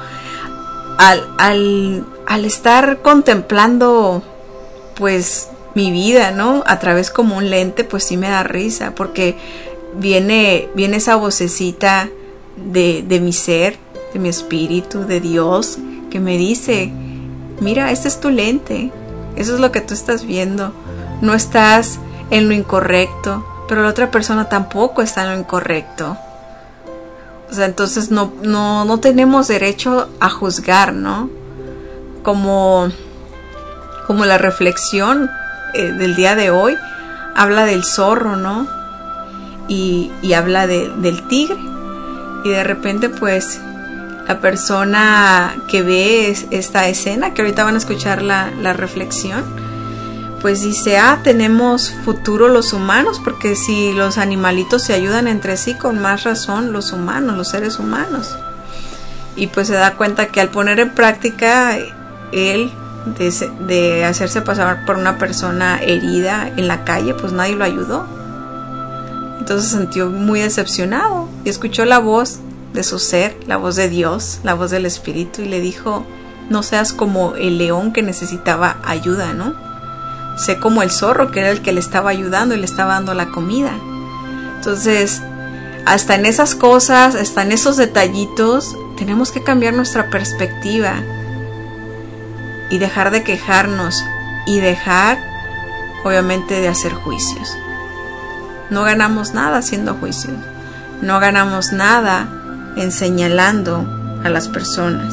Speaker 3: al estar contemplando pues mi vida, ¿no? A través como un lente, pues sí me da risa, porque viene esa vocecita de mi ser, de mi espíritu, de Dios, que me dice, mira, este es tu lente, eso es lo que tú estás viendo, no estás en lo incorrecto, pero la otra persona tampoco está en lo incorrecto. O sea, entonces no tenemos derecho a juzgar, ¿no? Como la reflexión del día de hoy habla del zorro, ¿no? Y habla del tigre. Y de repente, pues, la persona que ve esta escena, que ahorita van a escuchar la reflexión, pues dice, tenemos futuro los humanos, porque si los animalitos se ayudan entre sí, con más razón los humanos, los seres humanos. Y pues se da cuenta que al poner en práctica él de hacerse pasar por una persona herida en la calle, pues nadie lo ayudó. Entonces se sintió muy decepcionado y escuchó la voz de su ser, la voz de Dios, la voz del Espíritu, y le dijo, no seas como el león que necesitaba ayuda, ¿no? Sé como el zorro, que era el que le estaba ayudando y le estaba dando la comida. Entonces, hasta en esas cosas, hasta en esos detallitos, tenemos que cambiar nuestra perspectiva y dejar de quejarnos y dejar, obviamente, de hacer juicios. No ganamos nada haciendo juicios. No ganamos nada en señalando a las personas.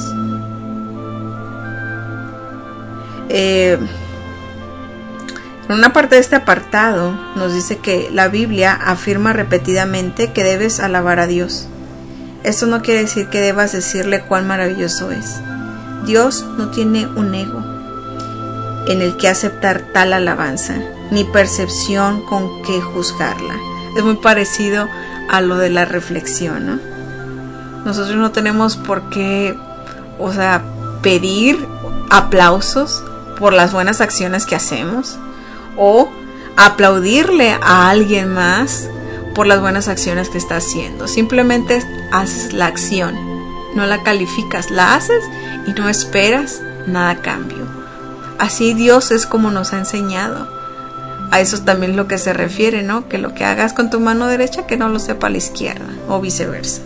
Speaker 3: En una parte de este apartado nos dice que la Biblia afirma repetidamente que debes alabar a Dios. Esto no quiere decir que debas decirle cuán maravilloso es. Dios no tiene un ego en el que aceptar tal alabanza, ni percepción con que juzgarla. Es muy parecido a lo de la reflexión, ¿no? Nosotros no tenemos por qué, pedir aplausos por las buenas acciones que hacemos, o aplaudirle a alguien más por las buenas acciones que está haciendo. Simplemente haz la acción, no la calificas, la haces y no esperas nada a cambio. Así Dios es como nos ha enseñado. A eso también es lo que se refiere, ¿no? Que lo que hagas con tu mano derecha, que no lo sepa la izquierda, o viceversa.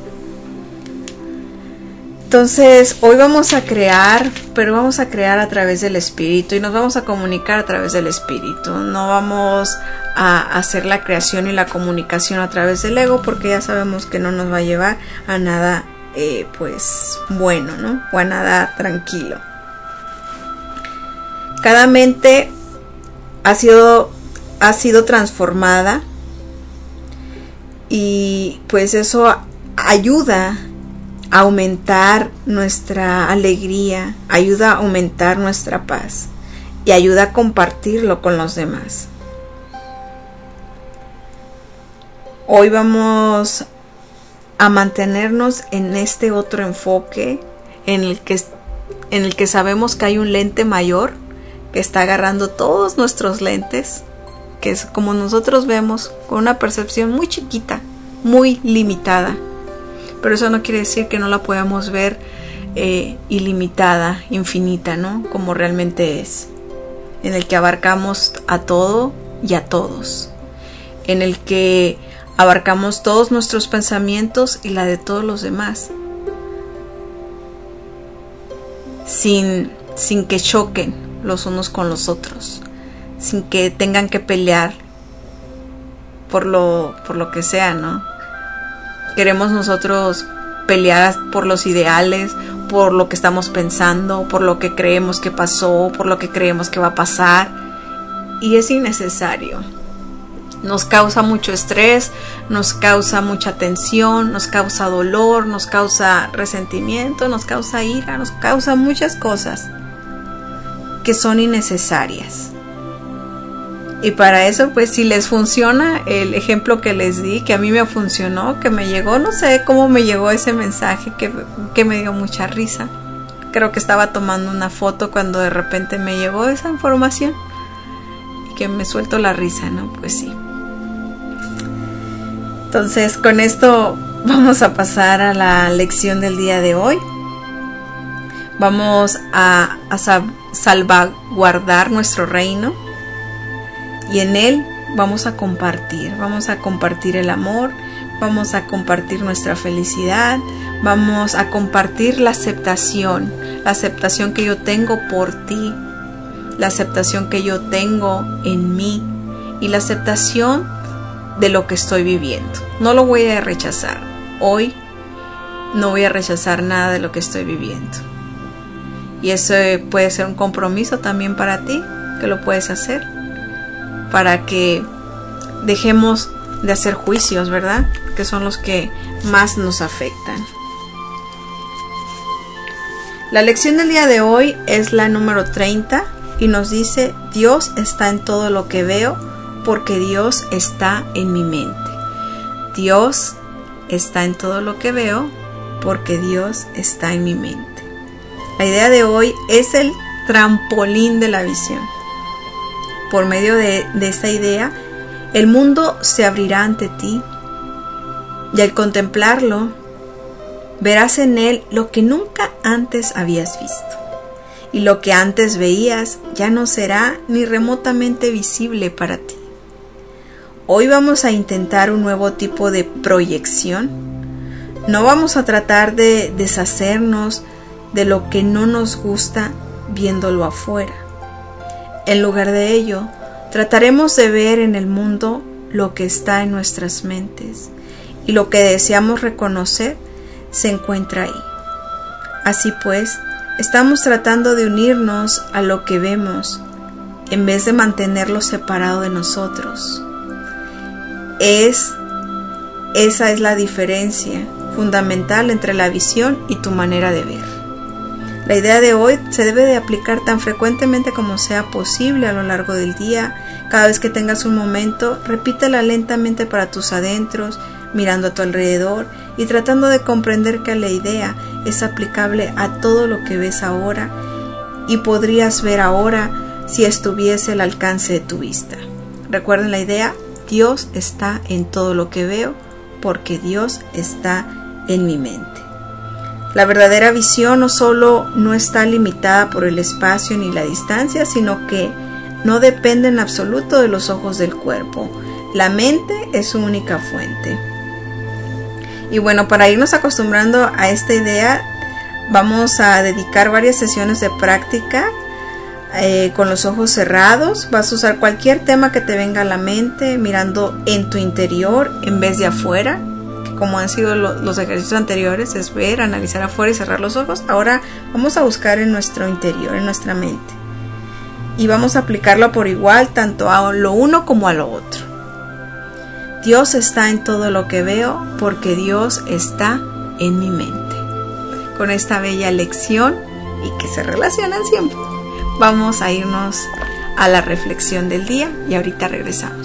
Speaker 3: Entonces, hoy vamos a crear, pero vamos a crear a través del Espíritu y nos vamos a comunicar a través del Espíritu. No vamos a hacer la creación y la comunicación a través del ego, porque ya sabemos que no nos va a llevar a nada, pues, bueno, ¿no? O a nada tranquilo. Cada mente ha sido transformada y pues eso ayuda a aumentar nuestra alegría, ayuda a aumentar nuestra paz y ayuda a compartirlo con los demás. Hoy vamos a mantenernos en este otro enfoque en el que sabemos que hay un lente mayor que está agarrando todos nuestros lentes, que es como nosotros vemos, con una percepción muy chiquita, muy limitada. Pero eso no quiere decir que no la podamos ver ilimitada, infinita, ¿no? Como realmente es. En el que abarcamos a todo y a todos. En el que abarcamos todos nuestros pensamientos y la de todos los demás. Sin que choquen los unos con los otros. Sin que tengan que pelear por lo que sea, ¿no? Queremos nosotros pelear por los ideales, por lo que estamos pensando, por lo que creemos que pasó, por lo que creemos que va a pasar. Y es innecesario. Nos causa mucho estrés, nos causa mucha tensión, nos causa dolor, nos causa resentimiento, nos causa ira, nos causa muchas cosas que son innecesarias. Y para eso, pues si les funciona el ejemplo que les di, que a mí me funcionó, que me llegó, no sé cómo me llegó ese mensaje que me dio mucha risa. Creo que estaba tomando una foto cuando de repente me llegó esa información y que me suelto la risa, ¿no? Pues sí. Entonces, con esto vamos a pasar a la lección del día de hoy. Vamos a salvaguardar nuestro reino. Y en él vamos a compartir el amor, vamos a compartir nuestra felicidad, vamos a compartir la aceptación que yo tengo por ti, la aceptación que yo tengo en mí y la aceptación de lo que estoy viviendo. No lo voy a rechazar. Hoy no voy a rechazar nada de lo que estoy viviendo. Y eso puede ser un compromiso también para ti, que lo puedes hacer. Para que dejemos de hacer juicios, ¿verdad? Que son los que más nos afectan. La lección del día de hoy es la número 30 y nos dice: Dios está en todo lo que veo porque Dios está en mi mente. Dios está en todo lo que veo porque Dios está en mi mente. La idea de hoy es el trampolín de la visión. Por medio de esta idea, el mundo se abrirá ante ti y al contemplarlo, verás en él lo que nunca antes habías visto. Y lo que antes veías ya no será ni remotamente visible para ti. Hoy vamos a intentar un nuevo tipo de proyección. No vamos a tratar de deshacernos de lo que no nos gusta viéndolo afuera. En lugar de ello, trataremos de ver en el mundo lo que está en nuestras mentes y lo que deseamos reconocer se encuentra ahí. Así pues, estamos tratando de unirnos a lo que vemos en vez de mantenerlo separado de nosotros. Esa es la diferencia fundamental entre la visión y tu manera de ver. La idea de hoy se debe de aplicar tan frecuentemente como sea posible a lo largo del día. Cada vez que tengas un momento, repítela lentamente para tus adentros, mirando a tu alrededor y tratando de comprender que la idea es aplicable a todo lo que ves ahora y podrías ver ahora si estuviese al alcance de tu vista. Recuerden la idea: Dios está en todo lo que veo, porque Dios está en mi mente. La verdadera visión no solo no está limitada por el espacio ni la distancia, sino que no depende en absoluto de los ojos del cuerpo. La mente es su única fuente. Y bueno, para irnos acostumbrando a esta idea, vamos a dedicar varias sesiones de práctica con los ojos cerrados. Vas a usar cualquier tema que te venga a la mente, mirando en tu interior en vez de afuera, que como han sido los ejercicios anteriores, es ver, analizar afuera y cerrar los ojos. Ahora vamos a buscar en nuestro interior, en nuestra mente, y vamos a aplicarlo por igual tanto a lo uno como a lo otro. Dios está en todo lo que veo, porque Dios está en mi mente. Con esta bella lección, y que se relacionan siempre, vamos a irnos a la reflexión del día y ahorita regresamos.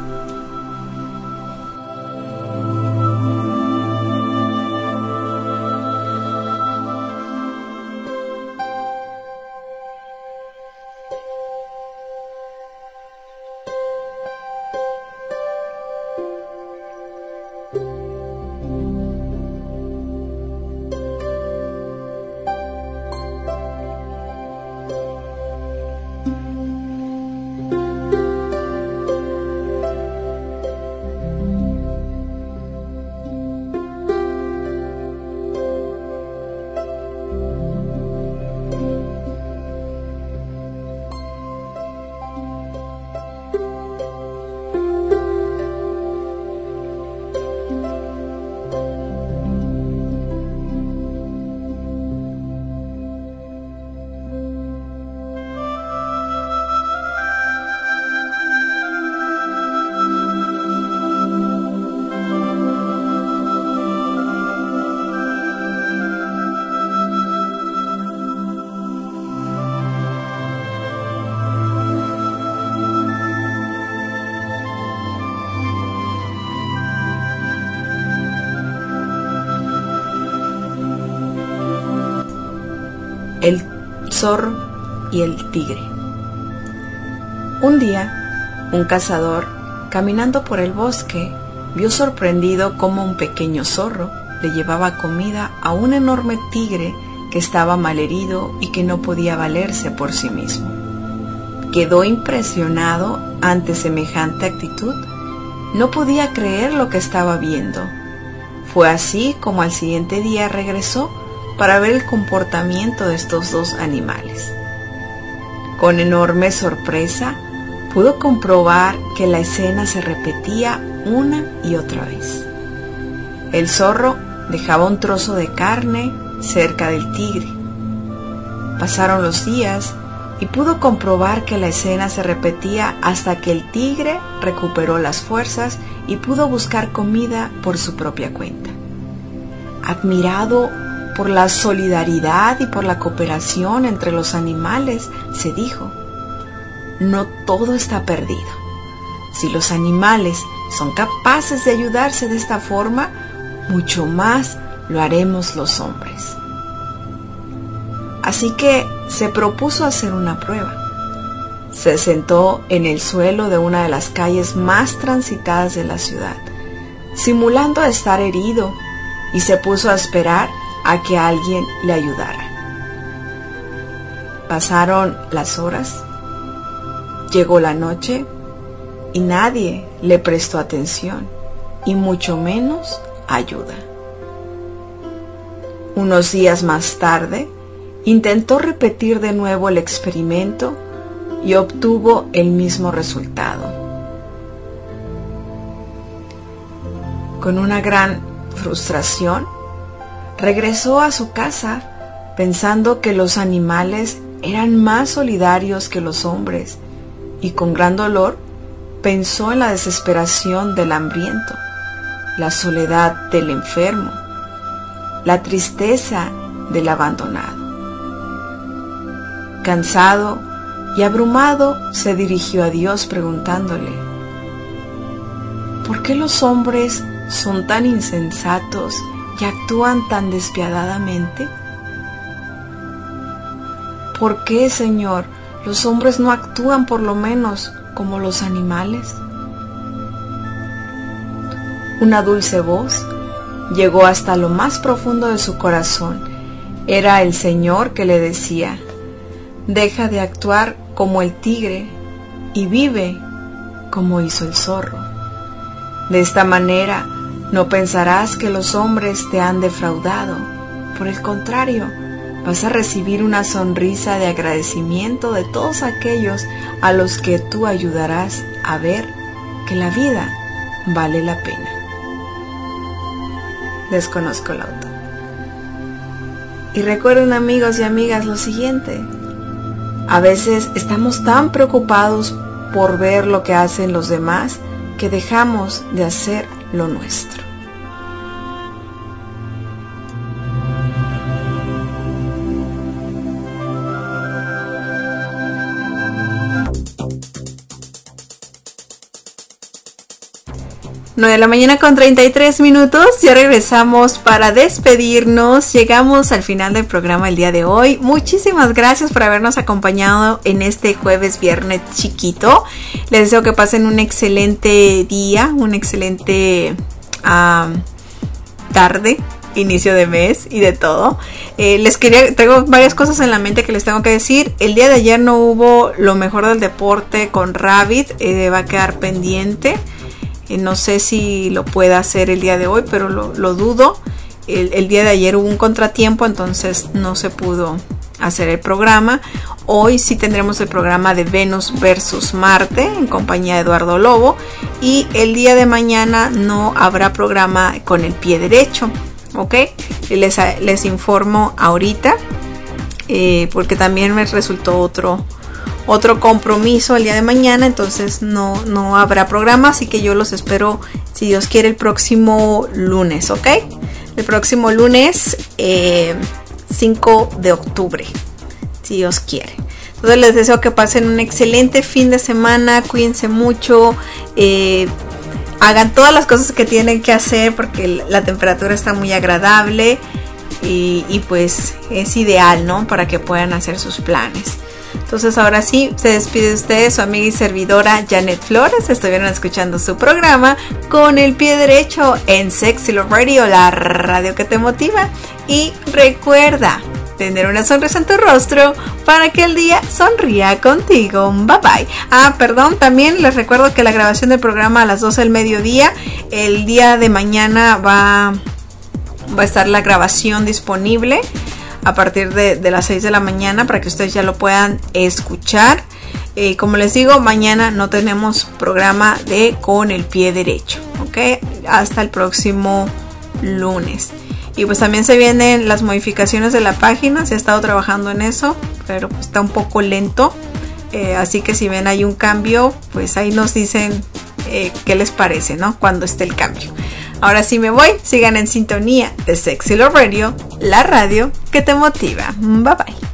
Speaker 3: El zorro y el tigre. Un día, un cazador, caminando por el bosque, vio sorprendido cómo un pequeño zorro le llevaba comida a un enorme tigre que estaba malherido y que no podía valerse por sí mismo. Quedó impresionado ante semejante actitud. No podía creer lo que estaba viendo. Fue así como al siguiente día regresó para ver el comportamiento de estos dos animales. Con enorme sorpresa, pudo comprobar que la escena se repetía una y otra vez. El zorro dejaba un trozo de carne cerca del tigre. Pasaron los días y pudo comprobar que la escena se repetía hasta que el tigre recuperó las fuerzas y pudo buscar comida por su propia cuenta. Admirado por la solidaridad y por la cooperación entre los animales, se dijo: no todo está perdido. Si los animales son capaces de ayudarse de esta forma, mucho más lo haremos los hombres. Así que se propuso hacer una prueba. Se sentó en el suelo de una de las calles más transitadas de la ciudad, simulando estar herido, y se puso a esperar a que alguien le ayudara. Pasaron las horas, llegó la noche y nadie le prestó atención, y mucho menos ayuda. Unos días más tarde, intentó repetir de nuevo el experimento y obtuvo el mismo resultado. Con una gran frustración, regresó a su casa pensando que los animales eran más solidarios que los hombres, y con gran dolor pensó en la desesperación del hambriento, la soledad del enfermo, la tristeza del abandonado. Cansado y abrumado, se dirigió a Dios preguntándole: ¿por qué los hombres son tan insensatos y actúan tan despiadadamente? ¿Por qué, Señor, los hombres no actúan por lo menos como los animales? Una dulce voz llegó hasta lo más profundo de su corazón. Era el Señor que le decía: deja de actuar como el tigre y vive como hizo el zorro. De esta manera no pensarás que los hombres te han defraudado. Por el contrario, vas a recibir una sonrisa de agradecimiento de todos aquellos a los que tú ayudarás a ver que la vida vale la pena. Desconozco el autor. Y recuerden, amigos y amigas, lo siguiente: a veces estamos tan preocupados por ver lo que hacen los demás que dejamos de hacer lo nuestro. De la mañana con 33 minutos, ya regresamos para despedirnos. Llegamos al final del programa el día de hoy. Muchísimas gracias por habernos acompañado en este jueves viernes chiquito. Les deseo que pasen un excelente día, un excelente tarde, inicio de mes y de todo. Tengo varias cosas en la mente que les tengo que decir. El día de ayer no hubo lo mejor del deporte con Rabbit, va a quedar pendiente. No sé si lo pueda hacer el día de hoy, pero lo dudo. El día de ayer hubo un contratiempo, entonces no se pudo hacer el programa. Hoy sí tendremos el programa de Venus versus Marte en compañía de Eduardo Lobo. Y el día de mañana no habrá programa con el pie derecho. ¿Ok? Les informo ahorita, porque también me resultó otro compromiso el día de mañana, entonces no habrá programa, así que yo los espero, si Dios quiere, el próximo lunes, ¿ok? El próximo lunes 5 de octubre, si Dios quiere. Entonces les deseo que pasen un excelente fin de semana, cuídense mucho, hagan todas las cosas que tienen que hacer porque la temperatura está muy agradable y pues es ideal, ¿no? Para que puedan hacer sus planes. Entonces ahora sí, se despide de ustedes su amiga y servidora Janet Flores. Estuvieron escuchando su programa Con el Pie Derecho en Sexy Love Radio, la radio que te motiva. Y recuerda tener una sonrisa en tu rostro para que el día sonría contigo. Bye bye. También les recuerdo que la grabación del programa a las 12 del mediodía, el día de mañana va a estar la grabación disponible a partir de las 6 de la mañana para que ustedes ya lo puedan escuchar. Como les digo, mañana no tenemos programa de Con el Pie Derecho, ¿ok? Hasta el próximo lunes. Y pues también se vienen las modificaciones de la página. Se ha estado trabajando en eso, pero pues está un poco lento. Así que si ven hay un cambio, pues ahí nos dicen qué les parece, ¿no? Cuando esté el cambio. Ahora sí me voy. Sigan en sintonía de Sexy Love Radio, la radio que te motiva. Bye bye.